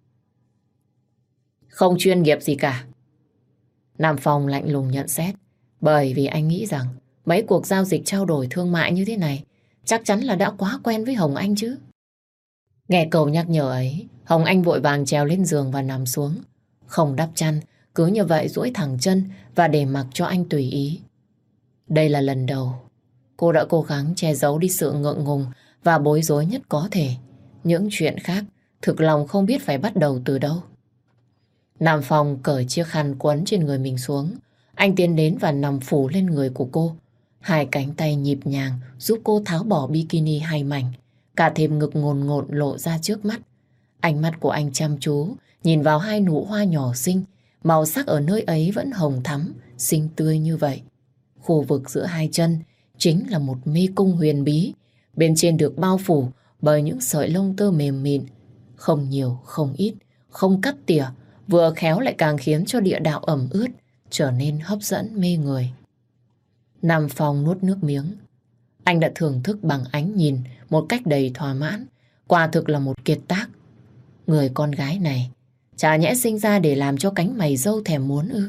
Không chuyên nghiệp gì cả. Nam Phong lạnh lùng nhận xét, bởi vì anh nghĩ rằng mấy cuộc giao dịch trao đổi thương mại như thế này chắc chắn là đã quá quen với Hồng Anh chứ. Nghe câu nhắc nhở ấy, Hồng Anh vội vàng trèo lên giường và nằm xuống. Không đắp chăn, cứ như vậy duỗi thẳng chân và để mặc cho anh tùy ý. Đây là lần đầu cô đã cố gắng che giấu đi sự ngượng ngùng và bối rối nhất có thể. Những chuyện khác thực lòng không biết phải bắt đầu từ đâu. Nam Phong cởi chiếc khăn quấn trên người mình xuống. Anh tiến đến và nằm phủ lên người của cô. Hai cánh tay nhịp nhàng giúp cô tháo bỏ bikini hay mảnh. Cả thềm ngực ngồn ngộn lộ ra trước mắt. Ánh mắt của anh chăm chú nhìn vào hai nụ hoa nhỏ xinh. Màu sắc ở nơi ấy vẫn hồng thắm, xinh tươi như vậy. Khu vực giữa hai chân chính là một mê cung huyền bí. Bên trên được bao phủ bởi những sợi lông tơ mềm mịn. Không nhiều, không ít, không cắt tỉa. Vừa khéo lại càng khiến cho địa đạo ẩm ướt trở nên hấp dẫn mê người. Nam Phong nuốt nước miếng. Anh đã thưởng thức bằng ánh nhìn một cách đầy thỏa mãn. Quả thực là một kiệt tác. Người con gái này chả nhẽ sinh ra để làm cho cánh mày râu thèm muốn ư?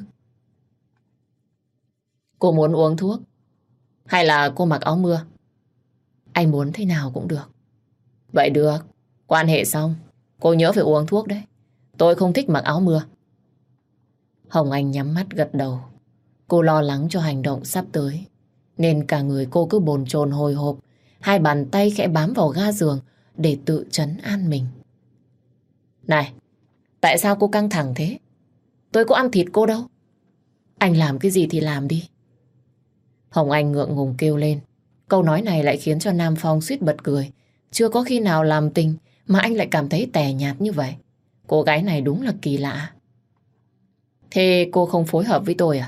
Cô muốn uống thuốc hay là cô mặc áo mưa? Anh muốn thế nào cũng được. Vậy được, quan hệ xong cô nhớ phải uống thuốc đấy. Tôi không thích mặc áo mưa. Hồng Anh nhắm mắt gật đầu. Cô lo lắng cho hành động sắp tới nên cả người cô cứ bồn chồn hồi hộp. Hai bàn tay khẽ bám vào ga giường để tự trấn an mình. Này, tại sao cô căng thẳng thế? Tôi có ăn thịt cô đâu. Anh làm cái gì thì làm đi. Hồng Anh ngượng ngùng kêu lên. Câu nói này lại khiến cho Nam Phong suýt bật cười. Chưa có khi nào làm tình mà anh lại cảm thấy tẻ nhạt như vậy. Cô gái này đúng là kỳ lạ. Thế cô không phối hợp với tôi à?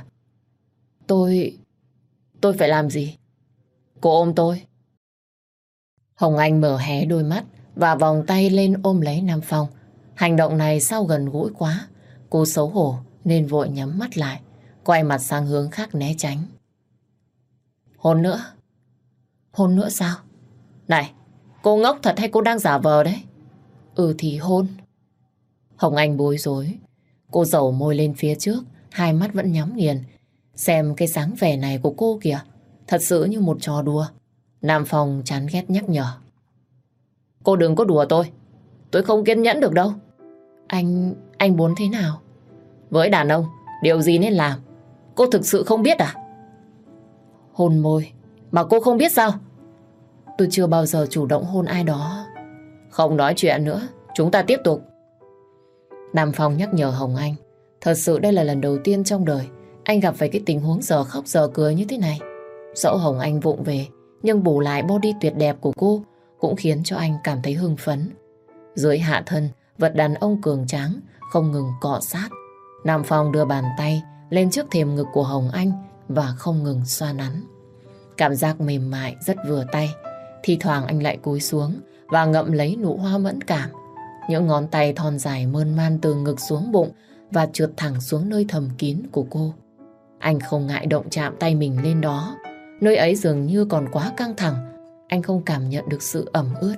Tôi phải làm gì? Cô ôm tôi. Hồng Anh mở hé đôi mắt và vòng tay lên ôm lấy Nam Phong. Hành động này sao gần gũi quá. Cô xấu hổ nên vội nhắm mắt lại, quay mặt sang hướng khác né tránh. Hôn nữa? Hôn nữa sao? Này, cô ngốc thật hay cô đang giả vờ đấy? Ừ thì hôn. Hồng Anh bối rối. Cô dẩu môi lên phía trước, hai mắt vẫn nhắm nghiền. Xem cái dáng vẻ này của cô kìa, thật sự như một trò đùa. Nam Phong chán ghét nhắc nhở. Cô đừng có đùa tôi không kiên nhẫn được đâu. Anh muốn thế nào? Với đàn ông, điều gì nên làm? Cô thực sự không biết à? Hôn môi, mà cô không biết sao? Tôi chưa bao giờ chủ động hôn ai đó. Không nói chuyện nữa, chúng ta tiếp tục. Nam Phong nhắc nhở Hồng Anh. Thật sự đây là lần đầu tiên trong đời anh gặp phải cái tình huống giờ khóc giờ cười như thế này. Dẫu Hồng Anh vụng về, nhưng bù lại body tuyệt đẹp của cô cũng khiến cho anh cảm thấy hưng phấn. Dưới hạ thân, vật đàn ông cường tráng không ngừng cọ sát. Nam Phong đưa bàn tay lên trước thềm ngực của Hồng Anh và không ngừng xoa nắn. Cảm giác mềm mại rất vừa tay. Thì thoảng anh lại cúi xuống và ngậm lấy nụ hoa mẫn cảm. Những ngón tay thon dài mơn man từ ngực xuống bụng và trượt thẳng xuống nơi thầm kín của cô. Anh không ngại động chạm tay mình lên đó. Nơi ấy dường như còn quá căng thẳng. Anh không cảm nhận được sự ẩm ướt.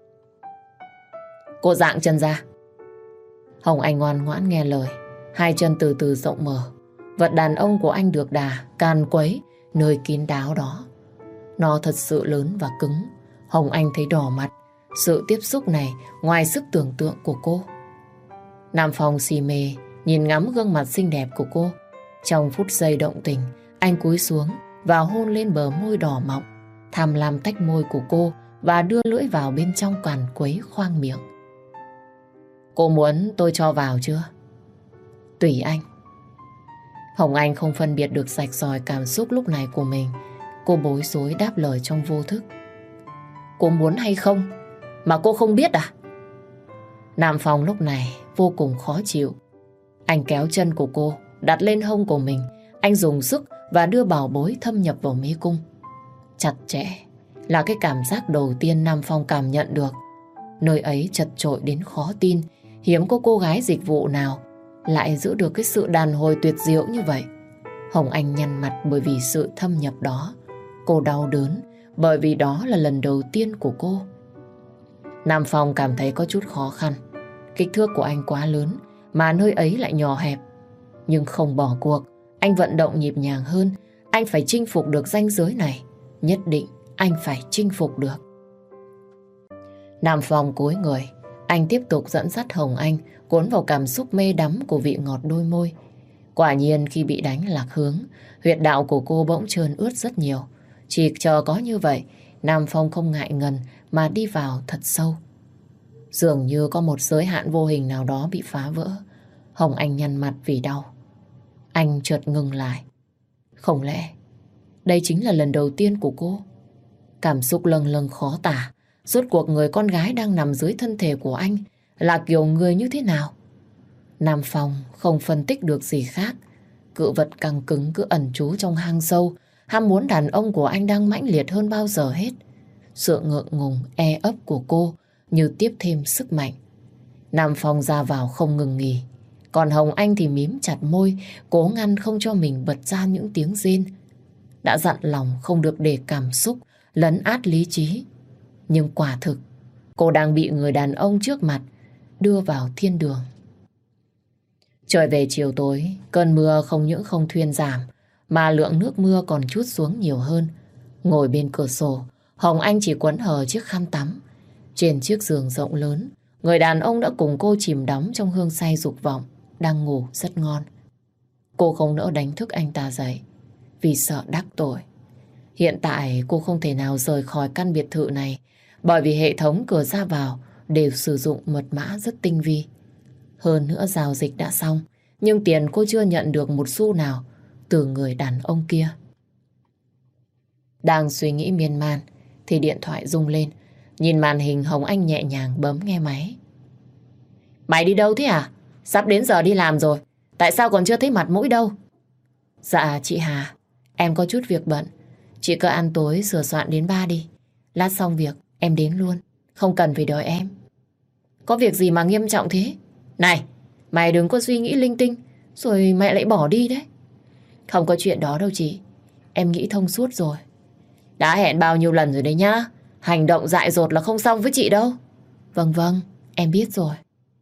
Cô dạng chân ra. Hồng Anh ngoan ngoãn nghe lời. Hai chân từ từ rộng mở. Vật đàn ông của anh được đà, càn quấy nơi kín đáo đó. Nó thật sự lớn và cứng. Hồng Anh thấy đỏ mặt. Sự tiếp xúc này ngoài sức tưởng tượng của cô. Nam Phong si mê nhìn ngắm gương mặt xinh đẹp của cô. Trong phút giây động tình, anh cúi xuống và hôn lên bờ môi đỏ mọng, tham lam tách môi của cô và đưa lưỡi vào bên trong càn quấy khoang miệng. Cô muốn tôi cho vào chưa? Tùy anh. Hồng Anh không phân biệt được rạch ròi cảm xúc lúc này của mình. Cô bối rối đáp lời trong vô thức. Cô muốn hay không mà cô không biết à? Nam Phong lúc này vô cùng khó chịu. Anh kéo chân của cô đặt lên hông của mình. Anh dùng sức và đưa bảo bối thâm nhập vào mê cung. Chặt chẽ là cái cảm giác đầu tiên Nam Phong cảm nhận được. Nơi ấy chật chội đến khó tin. Hiếm có cô gái dịch vụ nào lại giữ được cái sự đàn hồi tuyệt diệu như vậy. Hồng Anh nhăn mặt bởi vì sự thâm nhập đó. Cô đau đớn bởi vì đó là lần đầu tiên của cô. Nam Phong cảm thấy có chút khó khăn. Kích thước của anh quá lớn mà nơi ấy lại nhỏ hẹp. Nhưng không bỏ cuộc, anh vận động nhịp nhàng hơn. Anh phải chinh phục được ranh giới này. Nhất định anh phải chinh phục được. Nam Phong cúi người. Anh tiếp tục dẫn dắt Hồng Anh cuốn vào cảm xúc mê đắm của vị ngọt đôi môi. Quả nhiên khi bị đánh lạc hướng, huyệt đạo của cô bỗng trơn ướt rất nhiều. Chỉ chờ có như vậy, Nam Phong không ngại ngần mà đi vào thật sâu. Dường như có một giới hạn vô hình nào đó bị phá vỡ. Hồng Anh nhăn mặt vì đau. Anh chợt ngừng lại. Không lẽ Đây chính là lần đầu tiên của cô. Cảm xúc lâng lâng khó tả. Rốt cuộc người con gái đang nằm dưới thân thể của anh là kiểu người như thế nào? Nam Phong không phân tích được gì khác. Cự vật căng cứng cứ ẩn trú trong hang sâu. Ham muốn đàn ông của anh đang mãnh liệt hơn bao giờ hết. Sự ngượng ngùng, e ấp của cô như tiếp thêm sức mạnh. Nam Phong ra vào không ngừng nghỉ. Còn Hồng Anh thì mím chặt môi, cố ngăn không cho mình bật ra những tiếng rên. Đã dặn lòng không được để cảm xúc lấn át lý trí. Nhưng quả thực, cô đang bị người đàn ông trước mặt đưa vào thiên đường. Trời về chiều tối, cơn mưa không những không thuyên giảm, mà lượng nước mưa còn trút xuống nhiều hơn. Ngồi bên cửa sổ, Hồng Anh chỉ quấn hờ chiếc khăn tắm. Trên chiếc giường rộng lớn, người đàn ông đã cùng cô chìm đắm trong hương say dục vọng, đang ngủ rất ngon. Cô không nỡ đánh thức anh ta dậy, vì sợ đắc tội. Hiện tại cô không thể nào rời khỏi căn biệt thự này, bởi vì hệ thống cửa ra vào đều sử dụng mật mã rất tinh vi. Hơn nữa giao dịch đã xong, nhưng tiền cô chưa nhận được một xu nào từ người đàn ông kia. Đang suy nghĩ miên man thì điện thoại rung lên. Nhìn màn hình, Hồng Anh nhẹ nhàng bấm nghe máy. Mày đi đâu thế à? Sắp đến giờ đi làm rồi, tại sao còn chưa thấy mặt mũi đâu? Dạ chị Hà, em có chút việc bận. Chị cứ ăn tối sửa soạn đến 3 đi. Lát xong việc em đến luôn, không cần phải đợi em. Có việc gì mà nghiêm trọng thế? Này, mày đừng có suy nghĩ linh tinh rồi mẹ lại bỏ đi đấy. Không có chuyện đó đâu chị, em nghĩ thông suốt rồi. Đã hẹn bao nhiêu lần rồi đấy nhá. Hành động dại dột là không xong với chị đâu. Vâng vâng, em biết rồi.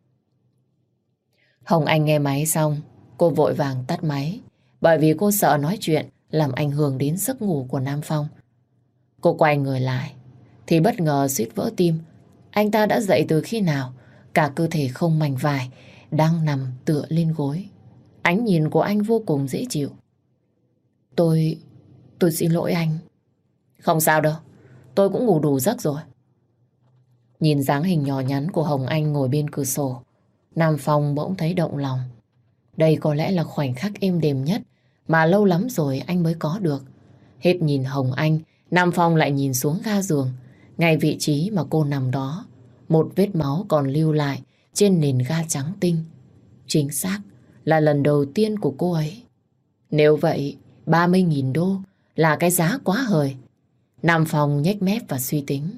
Hồng Anh nghe máy xong, cô vội vàng tắt máy, bởi vì cô sợ nói chuyện làm ảnh hưởng đến giấc ngủ của Nam Phong. Cô quay người lại thì bất ngờ suýt vỡ tim. Anh ta đã dậy từ khi nào? Cả cơ thể không mảnh vải, đang nằm tựa lên gối. Ánh nhìn của anh vô cùng dễ chịu. Tôi xin lỗi anh. Không sao đâu, tôi cũng ngủ đủ giấc rồi. Nhìn dáng hình nhỏ nhắn của Hồng Anh ngồi bên cửa sổ, Nam Phong bỗng thấy động lòng. Đây có lẽ là khoảnh khắc êm đềm nhất mà lâu lắm rồi anh mới có được. Hết nhìn Hồng Anh, Nam Phong lại nhìn xuống ga giường. Ngay vị trí mà cô nằm đó, một vết máu còn lưu lại trên nền ga trắng tinh. Chính xác là lần đầu tiên của cô ấy. Nếu vậy, 30.000 đô là cái giá quá hời. Nam Phong nhếch mép và suy tính.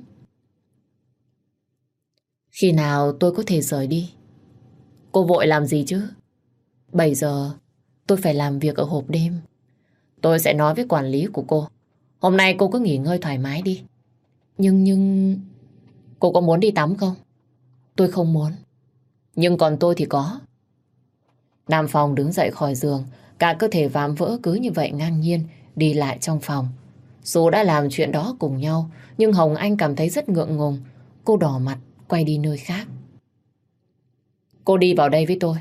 Khi nào tôi có thể rời đi? Cô vội làm gì chứ? 7 giờ tôi phải làm việc ở hộp đêm. Tôi sẽ nói với quản lý của cô. Hôm nay cô cứ nghỉ ngơi thoải mái đi. Nhưng... Cô có muốn đi tắm không? Tôi không muốn. Nhưng còn tôi thì có. Nam Phong đứng dậy khỏi giường, cả cơ thể vạm vỡ cứ như vậy ngang nhiên đi lại trong phòng. Dù đã làm chuyện đó cùng nhau, nhưng Hồng Anh cảm thấy rất ngượng ngùng. Cô đỏ mặt, quay đi nơi khác. Cô đi vào đây với tôi.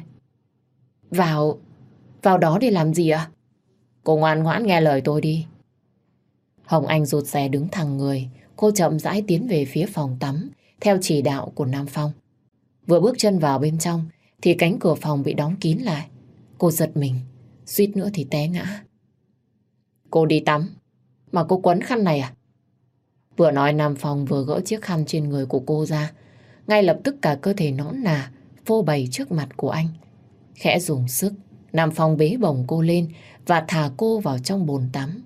Vào đó để làm gì ạ? Cô ngoan ngoãn nghe lời tôi đi. Hồng Anh rụt rè đứng thẳng người. Cô chậm rãi tiến về phía phòng tắm theo chỉ đạo của Nam Phong. Vừa bước chân vào bên trong thì cánh cửa phòng bị đóng kín lại. Cô giật mình, suýt nữa thì té ngã. Cô đi tắm mà cô quấn khăn này à? Vừa nói Nam Phong vừa gỡ chiếc khăn trên người của cô ra. Ngay lập tức cả cơ thể nõn nà phô bày trước mặt của anh. Khẽ dùng sức, Nam Phong bế bổng cô lên và thả cô vào trong bồn tắm.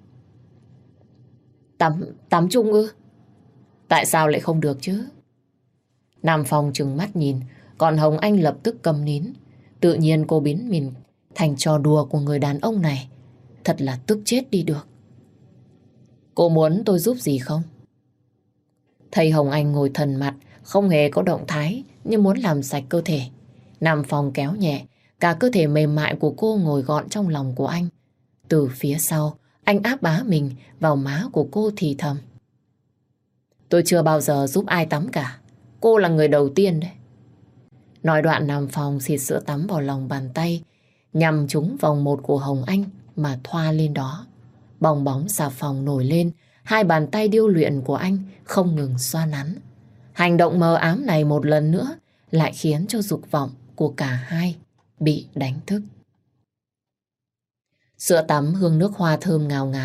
Tắm chung ư? Tại sao lại không được chứ? Nam Phong trừng mắt nhìn, còn Hồng Anh lập tức câm nín. Tự nhiên cô biến mình thành trò đùa của người đàn ông này. Thật là tức chết đi được. Cô muốn tôi giúp gì không? Thấy Hồng Anh ngồi thần mặt, không hề có động thái như muốn làm sạch cơ thể. Nam Phong kéo nhẹ, cả cơ thể mềm mại của cô ngồi gọn trong lòng của anh. Từ phía sau, anh áp bá mình vào má của cô thì thầm. Tôi chưa bao giờ giúp ai tắm cả. Cô là người đầu tiên đấy. Nói đoạn Nam Phong xịt sữa tắm vào lòng bàn tay, nhằm trúng vòng một của Hồng Anh mà thoa lên đó. Bong bóng xà phòng nổi lên, hai bàn tay điêu luyện của anh không ngừng xoa nắn. Hành động mờ ám này một lần nữa lại khiến cho dục vọng của cả hai bị đánh thức. Sữa tắm hương nước hoa thơm ngào ngạt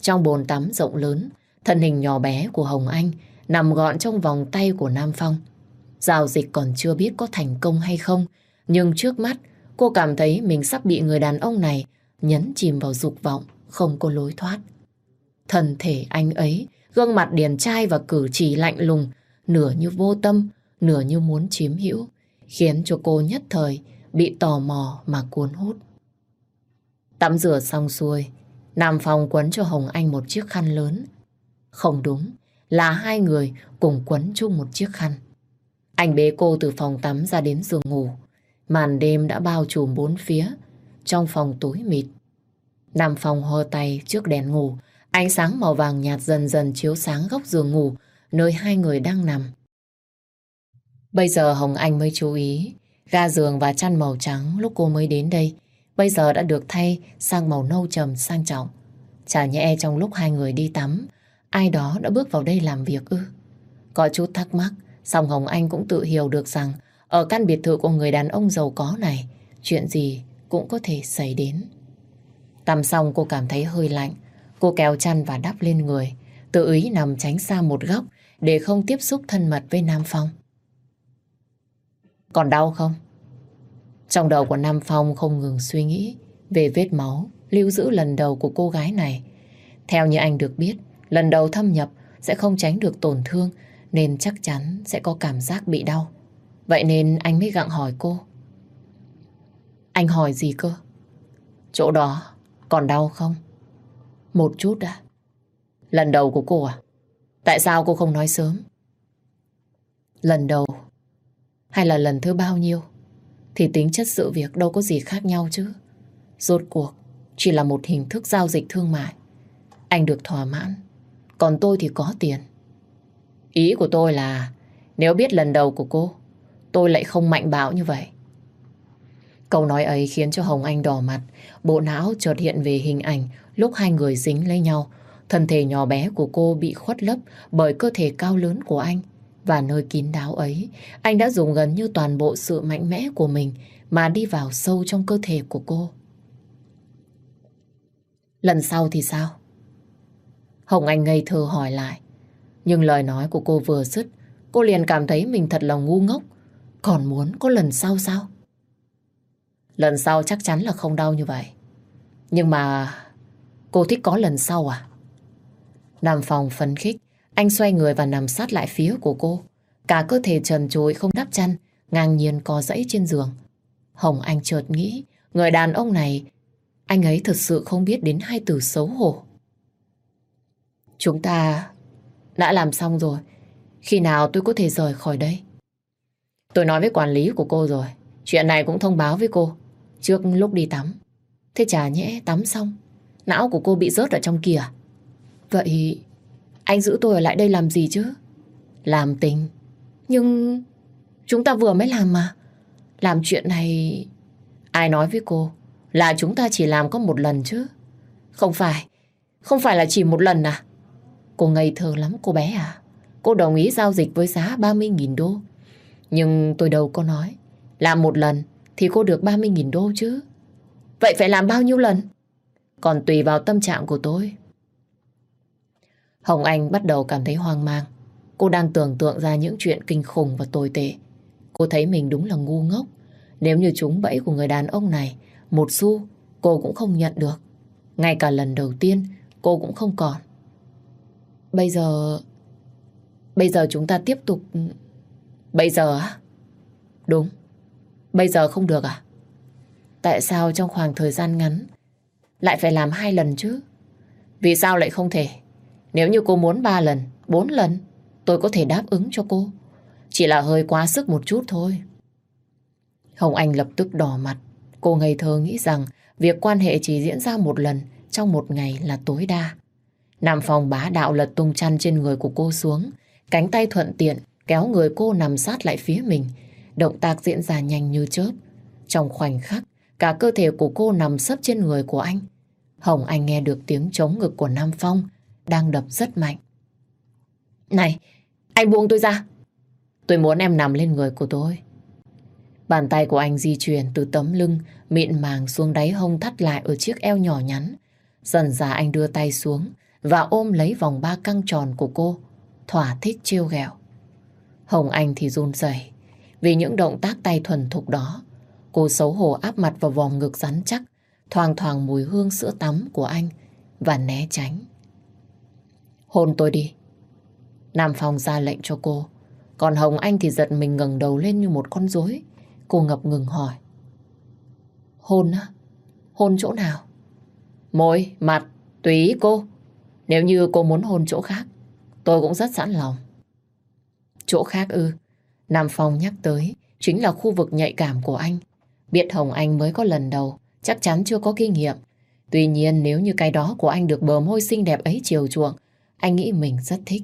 Trong bồn tắm rộng lớn, thân hình nhỏ bé của Hồng Anh nằm gọn trong vòng tay của Nam Phong. Giao dịch còn chưa biết có thành công hay không, nhưng trước mắt cô cảm thấy mình sắp bị người đàn ông này nhấn chìm vào dục vọng, không có lối thoát. Thân thể anh ấy, gương mặt điển trai và cử chỉ lạnh lùng, nửa như vô tâm, nửa như muốn chiếm hữu, khiến cho cô nhất thời bị tò mò mà cuốn hút. Tắm rửa xong xuôi, Nam Phong quấn cho Hồng Anh một chiếc khăn lớn. Không đúng, là hai người cùng quấn chung một chiếc khăn. Anh bế cô từ phòng tắm ra đến giường ngủ. Màn đêm đã bao trùm bốn phía, trong phòng tối mịt. Nam Phong hơ tay trước đèn ngủ, ánh sáng màu vàng nhạt dần dần chiếu sáng góc giường ngủ, nơi hai người đang nằm. Bây giờ Hồng Anh mới chú ý, ga giường và chăn màu trắng lúc cô mới đến đây, bây giờ đã được thay sang màu nâu trầm sang trọng. Chả nhẽ trong lúc hai người đi tắm, ai đó đã bước vào đây làm việc ư? Có chút thắc mắc, song Hồng Anh cũng tự hiểu được rằng ở căn biệt thự của người đàn ông giàu có này, chuyện gì cũng có thể xảy đến. Tắm xong cô cảm thấy hơi lạnh, cô kéo chăn và đắp lên người, tự ý nằm tránh xa một góc để không tiếp xúc thân mật với Nam Phong. Còn đau không? Trong đầu của Nam Phong không ngừng suy nghĩ về vết máu lưu giữ lần đầu của cô gái này. Theo như anh được biết, lần đầu thâm nhập sẽ không tránh được tổn thương, nên chắc chắn sẽ có cảm giác bị đau. Vậy nên anh mới gặng hỏi cô. Anh hỏi gì cơ? Chỗ đó còn đau không? Một chút à? Lần đầu của cô à? Tại sao cô không nói sớm? Lần đầu hay là lần thứ bao nhiêu thì tính chất sự việc đâu có gì khác nhau chứ. Rốt cuộc chỉ là một hình thức giao dịch thương mại. Anh được thỏa mãn, còn tôi thì có tiền. Ý của tôi là nếu biết lần đầu của cô, tôi lại không mạnh bạo như vậy. Câu nói ấy khiến cho Hồng Anh đỏ mặt. Bộ não chợt hiện về hình ảnh lúc hai người dính lấy nhau. Thân thể nhỏ bé của cô bị khuất lấp bởi cơ thể cao lớn của anh. Và nơi kín đáo ấy, anh đã dùng gần như toàn bộ sự mạnh mẽ của mình mà đi vào sâu trong cơ thể của cô. Lần sau thì sao? Hồng Anh ngây thơ hỏi lại. Nhưng lời nói của cô vừa dứt, cô liền cảm thấy mình thật là ngu ngốc. Còn muốn có lần sau sao? Lần sau chắc chắn là không đau như vậy. Nhưng mà cô thích có lần sau à? Nam Phong phấn khích, anh xoay người và nằm sát lại phía của cô. Cả cơ thể trần trụi không đắp chăn, ngang nhiên co giãy trên giường. Hồng Anh chợt nghĩ, người đàn ông này, anh ấy thực sự không biết đến hai từ xấu hổ. Chúng ta đã làm xong rồi. Khi nào tôi có thể rời khỏi đây? Tôi nói với quản lý của cô rồi. Chuyện này cũng thông báo với cô trước lúc đi tắm. Thế chả nhẽ tắm xong não của cô bị rớt ở trong kia. Vậy anh giữ tôi ở lại đây làm gì chứ? Làm tình. Nhưng chúng ta vừa mới làm mà. Làm chuyện này... Ai nói với cô là chúng ta chỉ làm có một lần chứ? Không phải là chỉ một lần à? Cô ngây thơ lắm cô bé à. Cô đồng ý giao dịch với giá 30.000 đô. Nhưng tôi đâu có nói làm một lần thì cô được 30.000 đô chứ. Vậy phải làm bao nhiêu lần? Còn tùy vào tâm trạng của tôi. Hồng Anh bắt đầu cảm thấy hoang mang. Cô đang tưởng tượng ra những chuyện kinh khủng và tồi tệ. Cô thấy mình đúng là ngu ngốc. Nếu như trúng bẫy của người đàn ông này, một xu cô cũng không nhận được. Ngay cả lần đầu tiên cô cũng không còn. Bây giờ chúng ta tiếp tục. Bây giờ á? Đúng. Bây giờ không được à? Tại sao trong khoảng thời gian ngắn lại phải làm 2 lần chứ? Vì sao lại không thể? Nếu như cô muốn 3 lần, 4 lần, tôi có thể đáp ứng cho cô. Chỉ là hơi quá sức một chút thôi. Hồng Anh lập tức đỏ mặt. Cô ngây thơ nghĩ rằng việc quan hệ chỉ diễn ra một lần trong một ngày là tối đa. Nam Phong bá đạo lật tung chăn trên người của cô xuống. Cánh tay thuận tiện kéo người cô nằm sát lại phía mình. Động tác diễn ra nhanh như chớp. Trong khoảnh khắc, cả cơ thể của cô nằm sấp trên người của anh. Hồng Anh nghe được tiếng trống ngực của Nam Phong đang đập rất mạnh. Này, anh buông tôi ra. Tôi muốn em nằm lên người của tôi. Bàn tay của anh di chuyển từ tấm lưng mịn màng xuống đáy hông thắt lại ở chiếc eo nhỏ nhắn. Dần dà anh đưa tay xuống, và ôm lấy vòng ba căng tròn của cô, thỏa thích trêu ghẹo. Hồng Anh thì run rẩy vì những động tác tay thuần thục đó. Cô xấu hổ áp mặt vào vòng ngực rắn chắc, thoang thoảng mùi hương sữa tắm của anh và né tránh. Hôn tôi đi. Nam Phong ra lệnh cho cô. Còn Hồng Anh thì giật mình ngẩng đầu lên như một con rối. Cô ngập ngừng hỏi. Hôn á? Hôn chỗ nào? Môi, mặt, tùy ý cô. Nếu như cô muốn hôn chỗ khác, tôi cũng rất sẵn lòng. Chỗ khác ư? Nam Phong nhắc tới chính là khu vực nhạy cảm của anh. Biết Hồng Anh mới có lần đầu, chắc chắn chưa có kinh nghiệm. Tuy nhiên nếu như cái đó của anh được bờ môi xinh đẹp ấy chiều chuộng, anh nghĩ mình rất thích.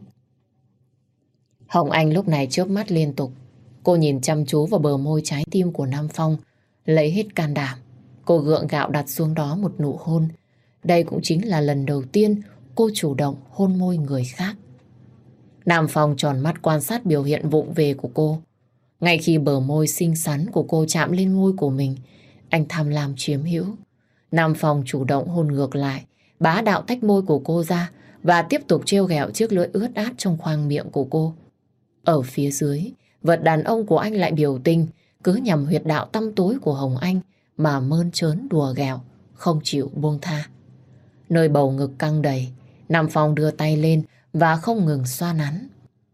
Hồng Anh lúc này chớp mắt liên tục. Cô nhìn chăm chú vào bờ môi trái tim của Nam Phong, lấy hết can đảm. Cô gượng gạo đặt xuống đó một nụ hôn. Đây cũng chính là lần đầu tiên cô chủ động hôn môi người khác. Nam Phong tròn mắt quan sát biểu hiện vụng về của cô. Ngay khi bờ môi xinh xắn của cô chạm lên môi của mình, anh tham lam chiếm hữu. Nam Phong chủ động hôn ngược lại, bá đạo tách môi của cô ra và tiếp tục trêu ghẹo chiếc lưỡi ướt át trong khoang miệng của cô. Ở phía dưới, vật đàn ông của anh lại biểu tình, cứ nhằm huyệt đạo tăm tối của Hồng Anh mà mơn trớn đùa ghẹo, không chịu buông tha. Nơi bầu ngực căng đầy, Nam Phong đưa tay lên và không ngừng xoa nắn.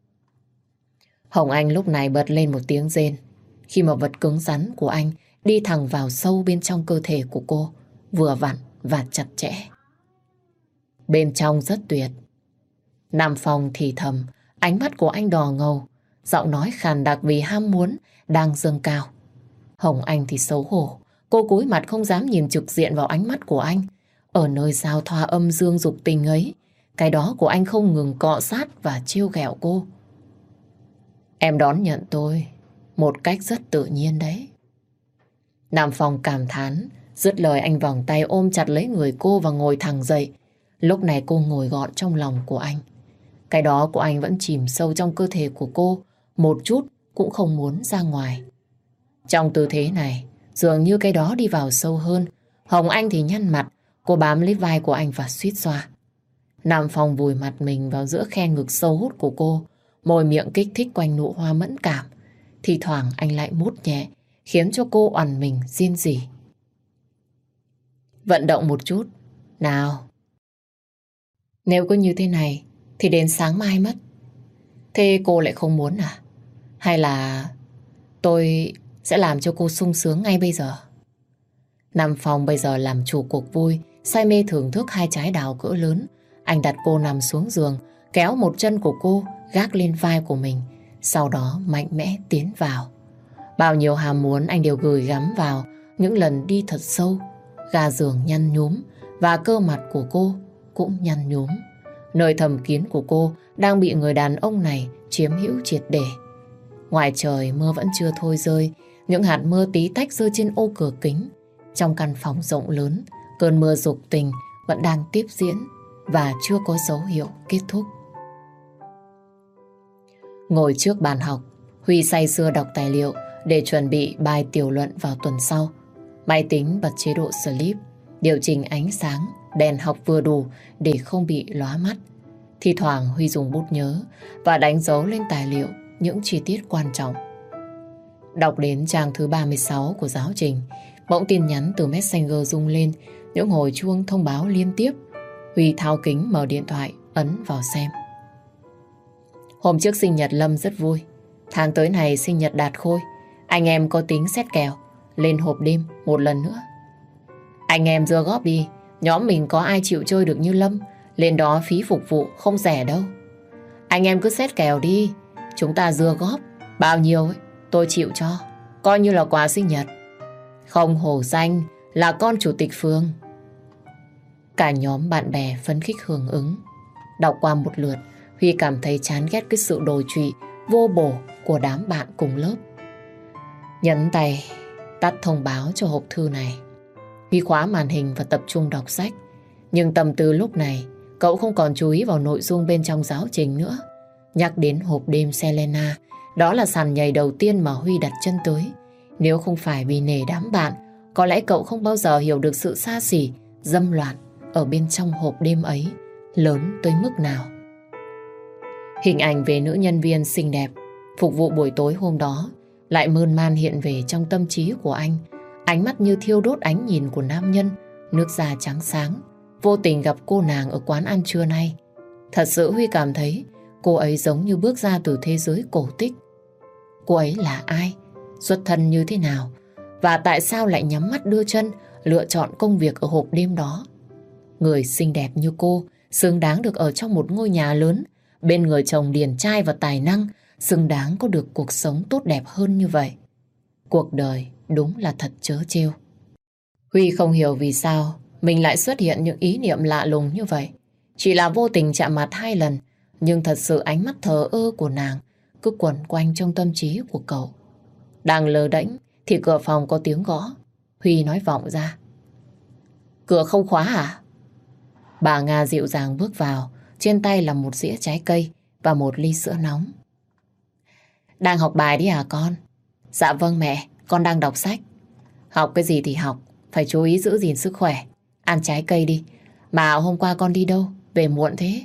Hồng Anh lúc này bật lên một tiếng rên khi mà vật cứng rắn của anh đi thẳng vào sâu bên trong cơ thể của cô, vừa vặn và chặt chẽ. Bên trong rất tuyệt. Nam Phong thì thầm, ánh mắt của anh đỏ ngầu, giọng nói khàn đặc vì ham muốn đang dâng cao. Hồng Anh thì xấu hổ, cô cúi mặt không dám nhìn trực diện vào ánh mắt của anh. Ở nơi giao thoa âm dương dục tình ấy, cái đó của anh không ngừng cọ sát và trêu ghẹo cô. Em đón nhận tôi một cách rất tự nhiên đấy. Nam Phong cảm thán, dứt lời anh vòng tay ôm chặt lấy người cô và ngồi thẳng dậy. Lúc này cô ngồi gọn trong lòng của anh. Cái đó của anh vẫn chìm sâu trong cơ thể của cô, một chút cũng không muốn ra ngoài. Trong tư thế này, dường như cái đó đi vào sâu hơn. Hồng Anh thì nhăn mặt, cô bám lấy vai của anh và suýt xoa. Nam Phong vùi mặt mình vào giữa khe ngực sâu hút của cô, môi miệng kích thích quanh nụ hoa mẫn cảm. Thì thoảng anh lại mút nhẹ, khiến cho cô oằn mình rên rỉ. Vận động một chút, nào. Nếu cứ như thế này, thì đến sáng mai mất. Thế cô lại không muốn à? Hay là tôi sẽ làm cho cô sung sướng ngay bây giờ? Nam Phong bây giờ làm chủ cuộc vui, say mê thưởng thức hai trái đào cỡ lớn. Anh đặt cô nằm xuống giường, kéo một chân của cô gác lên vai của mình, sau đó mạnh mẽ tiến vào. Bao nhiêu ham muốn anh đều gửi gắm vào những lần đi thật sâu. Ga giường nhăn nhúm và cơ mặt của cô cũng nhăn nhúm. Nơi thầm kín của cô đang bị người đàn ông này chiếm hữu triệt để. Ngoài trời mưa vẫn chưa thôi rơi, những hạt mưa tí tách rơi trên ô cửa kính. Trong căn phòng rộng lớn, cơn mưa dục tình vẫn đang tiếp diễn và chưa có dấu hiệu kết thúc. Ngồi trước bàn học, Huy say sưa đọc tài liệu để chuẩn bị bài tiểu luận vào tuần sau. Máy tính bật chế độ sleep, điều chỉnh ánh sáng, đèn học vừa đủ để không bị lóa mắt. Thì thoảng Huy dùng bút nhớ và đánh dấu lên tài liệu những chi tiết quan trọng. Đọc đến trang thứ 36 của giáo trình, bỗng tin nhắn từ Messenger rung lên, những hồi chuông thông báo liên tiếp. Huy thao kính mở điện thoại, ấn vào xem. Hôm trước sinh nhật Lâm rất vui. Tháng tới này sinh nhật Đạt Khôi. Anh em có tính xét kèo lên hộp đêm một lần nữa. Anh em dưa góp đi, nhóm mình có ai chịu chơi được như Lâm. Lên đó phí phục vụ không rẻ đâu. Anh em cứ xét kèo đi, chúng ta dưa góp bao nhiêu ấy, tôi chịu cho, coi như là quà sinh nhật. Không hổ danh là con chủ tịch phường. Cả nhóm bạn bè phấn khích hưởng ứng. Đọc qua một lượt, Huy cảm thấy chán ghét cái sự đồi trụy vô bổ của đám bạn cùng lớp. Nhấn tay tắt thông báo cho hộp thư này. Huy khóa màn hình và tập trung đọc sách. Nhưng tâm tư lúc này cậu không còn chú ý vào nội dung bên trong giáo trình nữa. Nhắc đến hộp đêm Selena, đó là sàn nhảy đầu tiên mà Huy đặt chân tới. Nếu không phải vì nể đám bạn, có lẽ cậu không bao giờ hiểu được sự xa xỉ, dâm loạn ở bên trong hộp đêm ấy lớn tới mức nào. Hình ảnh về nữ nhân viên xinh đẹp phục vụ buổi tối hôm đó lại mơn man hiện về trong tâm trí của anh. Ánh mắt như thiêu đốt ánh nhìn của nam nhân, nước da trắng sáng, vô tình gặp cô nàng ở quán ăn trưa nay. Thật sự Huy cảm thấy cô ấy giống như bước ra từ thế giới cổ tích. Cô ấy là ai? Xuất thân như thế nào? Và tại sao lại nhắm mắt đưa chân lựa chọn công việc ở hộp đêm đó? Người xinh đẹp như cô xứng đáng được ở trong một ngôi nhà lớn bên người chồng điển trai và tài năng, xứng đáng có được cuộc sống tốt đẹp hơn như vậy. Cuộc đời đúng là thật trớ trêu. Huy không hiểu vì sao mình lại xuất hiện những ý niệm lạ lùng như vậy. Chỉ là vô tình chạm mặt 2 lần, nhưng thật sự ánh mắt thờ ơ của nàng cứ quẩn quanh trong tâm trí của cậu. Đang lờ đễnh thì cửa phòng có tiếng gõ. Huy nói vọng ra: "Cửa không khóa à?" Bà Nga dịu dàng bước vào, trên tay là một dĩa trái cây và một ly sữa nóng. "Đang học bài đi à con?" "Dạ vâng mẹ, con đang đọc sách." "Học cái gì thì học, phải chú ý giữ gìn sức khỏe. Ăn trái cây đi. Mà hôm qua con đi đâu? Về muộn thế."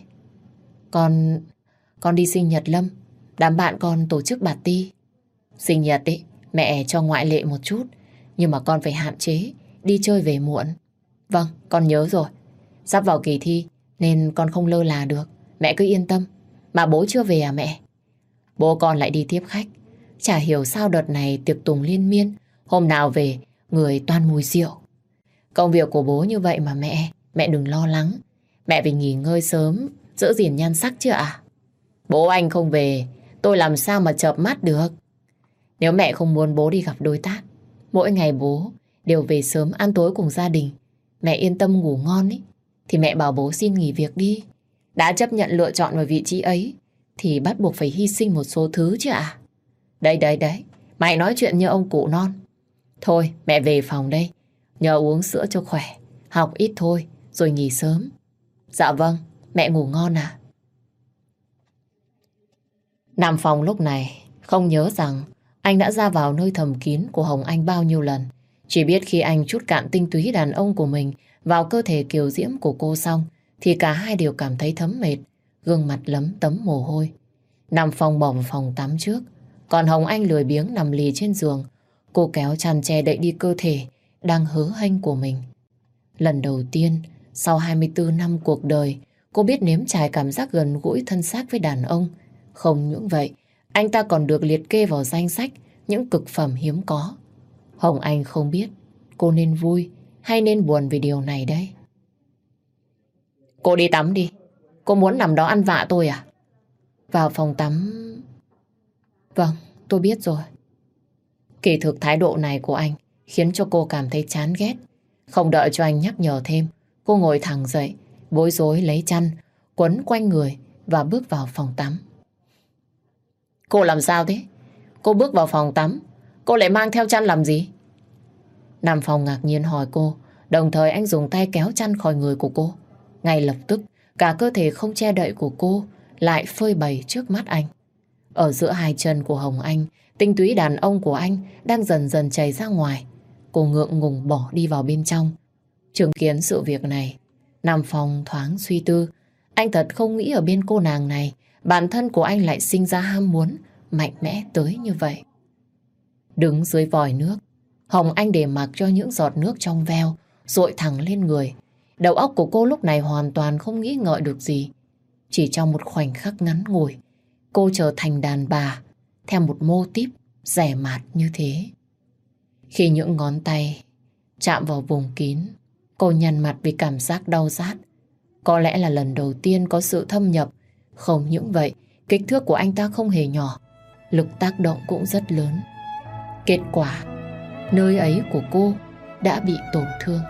Con đi sinh nhật Lâm. Đám bạn con tổ chức party. Sinh nhật ấy, mẹ cho ngoại lệ một chút, nhưng mà con phải hạn chế đi chơi về muộn. Vâng, con nhớ rồi. Sắp vào kỳ thi nên con không lơ là được. Mẹ cứ yên tâm. Mà bố chưa về à mẹ?" "Bố con lại đi tiếp khách. Chả hiểu sao đợt này tiệc tùng liên miên. Hôm nào về người toàn mùi rượu. Công việc của bố như vậy mà mẹ đừng lo lắng. Mẹ phải nghỉ ngơi sớm, giữ gìn nhan sắc chứ ạ." "Bố anh không về, tôi làm sao mà chợp mắt được." "Nếu mẹ không muốn bố đi gặp đối tác, mỗi ngày bố đều về sớm ăn tối cùng gia đình, mẹ yên tâm ngủ ngon ý, thì mẹ bảo bố xin nghỉ việc đi. Đã chấp nhận lựa chọn vào vị trí ấy thì bắt buộc phải hy sinh một số thứ chứ ạ." Đấy, mày nói chuyện như ông cụ non. Thôi mẹ về phòng đây, nhờ uống sữa cho khỏe, học ít thôi rồi nghỉ sớm. Dạ vâng, mẹ ngủ ngon à. Nam Phong lúc này không nhớ rằng anh đã ra vào nơi thầm kín của Hồng Anh bao nhiêu lần. Chỉ biết khi anh trút cạn tinh túy đàn ông của mình vào cơ thể kiều diễm của cô xong thì cả hai đều cảm thấy thấm mệt, gương mặt lấm tấm mồ hôi. Nam Phong bỏ vào phòng tắm trước, còn Hồng Anh lười biếng nằm lì trên giường. Cô kéo chăn che đậy đi cơ thể đang hớ hênh của mình. Lần đầu tiên sau 24 năm cuộc đời, cô biết nếm trải cảm giác gần gũi thân xác với đàn ông. Không những vậy, anh ta còn được liệt kê vào danh sách những cực phẩm hiếm có. Hồng Anh không biết cô nên vui hay nên buồn về điều này đây. "Cô đi tắm đi. Cô muốn nằm đó ăn vạ tôi à?" "Vào phòng tắm." "Vâng, tôi biết rồi." Kỳ thực thái độ này của anh khiến cho cô cảm thấy chán ghét. Không đợi cho anh nhắc nhở thêm, cô ngồi thẳng dậy, bối rối lấy chăn, quấn quanh người và bước vào phòng tắm. "Cô làm sao thế? Cô bước vào phòng tắm, cô lại mang theo chăn làm gì?" Nam Phong ngạc nhiên hỏi cô, đồng thời anh dùng tay kéo chăn khỏi người của cô. Ngay lập tức, cả cơ thể không che đậy của cô lại phơi bày trước mắt anh. Ở giữa hai chân của Hồng Anh, tinh túy đàn ông của anh đang dần dần chảy ra ngoài. Cô ngượng ngùng bỏ đi vào bên trong. Chứng kiến sự việc này, Nam Phong thoáng suy tư. Anh thật không nghĩ ở bên cô nàng này, bản thân của anh lại sinh ra ham muốn mạnh mẽ tới như vậy. Đứng dưới vòi nước, Hồng Anh để mặc cho những giọt nước trong veo dội thẳng lên người. Đầu óc của cô lúc này hoàn toàn không nghĩ ngợi được gì. Chỉ trong một khoảnh khắc ngắn ngủi, cô trở thành đàn bà theo một mô típ rẻ mạt như thế. Khi những ngón tay chạm vào vùng kín, cô nhăn mặt vì cảm giác đau rát. Có lẽ là lần đầu tiên có sự thâm nhập. Không những vậy, kích thước của anh ta không hề nhỏ, lực tác động cũng rất lớn. Kết quả, nơi ấy của cô đã bị tổn thương.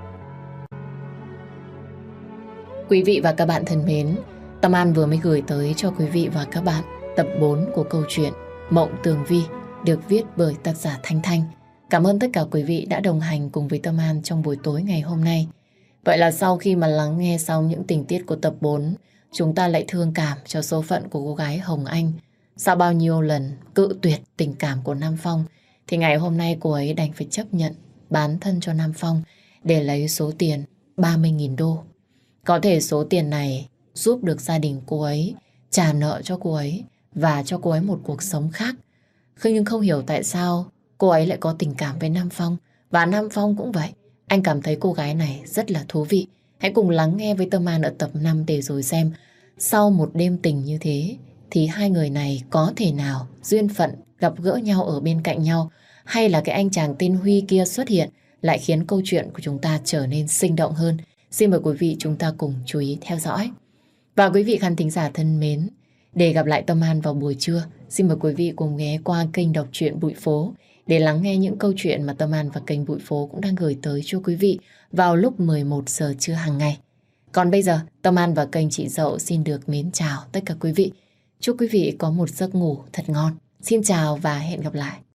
Quý vị và các bạn thân mến, Tâm An vừa mới gửi tới cho quý vị và các bạn tập 4 của câu chuyện Mộng Tường Vi được viết bởi tác giả Thanh Thanh. Cảm ơn tất cả quý vị đã đồng hành cùng với Tâm An trong buổi tối ngày hôm nay. Vậy là sau khi mà lắng nghe xong những tình tiết của tập 4, chúng ta lại thương cảm cho số phận của cô gái Hồng Anh. Sau bao nhiêu lần cự tuyệt tình cảm của Nam Phong, thì ngày hôm nay cô ấy đành phải chấp nhận bán thân cho Nam Phong để lấy số tiền 30.000 đô. Có thể số tiền này giúp được gia đình cô ấy, trả nợ cho cô ấy và cho cô ấy một cuộc sống khác. Nhưng không hiểu tại sao cô ấy lại có tình cảm với Nam Phong. Và Nam Phong cũng vậy. Anh cảm thấy cô gái này rất là thú vị. Hãy cùng lắng nghe với Tâm An ở tập 5 để rồi xem sau một đêm tình như thế thì hai người này có thể nào duyên phận gặp gỡ nhau ở bên cạnh nhau, hay là cái anh chàng tên Huy kia xuất hiện lại khiến câu chuyện của chúng ta trở nên sinh động hơn. Xin mời quý vị chúng ta cùng chú ý theo dõi. Và quý vị khán thính giả thân mến, để gặp lại Tâm An vào buổi trưa, xin mời quý vị cùng ghé qua kênh đọc truyện Bụi Phố để lắng nghe những câu chuyện mà Tâm An và kênh Bụi Phố cũng đang gửi tới cho quý vị vào lúc 11 giờ trưa hàng ngày. Còn bây giờ, Tâm An và kênh Chị Dậu xin được mến chào tất cả quý vị. Chúc quý vị có một giấc ngủ thật ngon. Xin chào và hẹn gặp lại.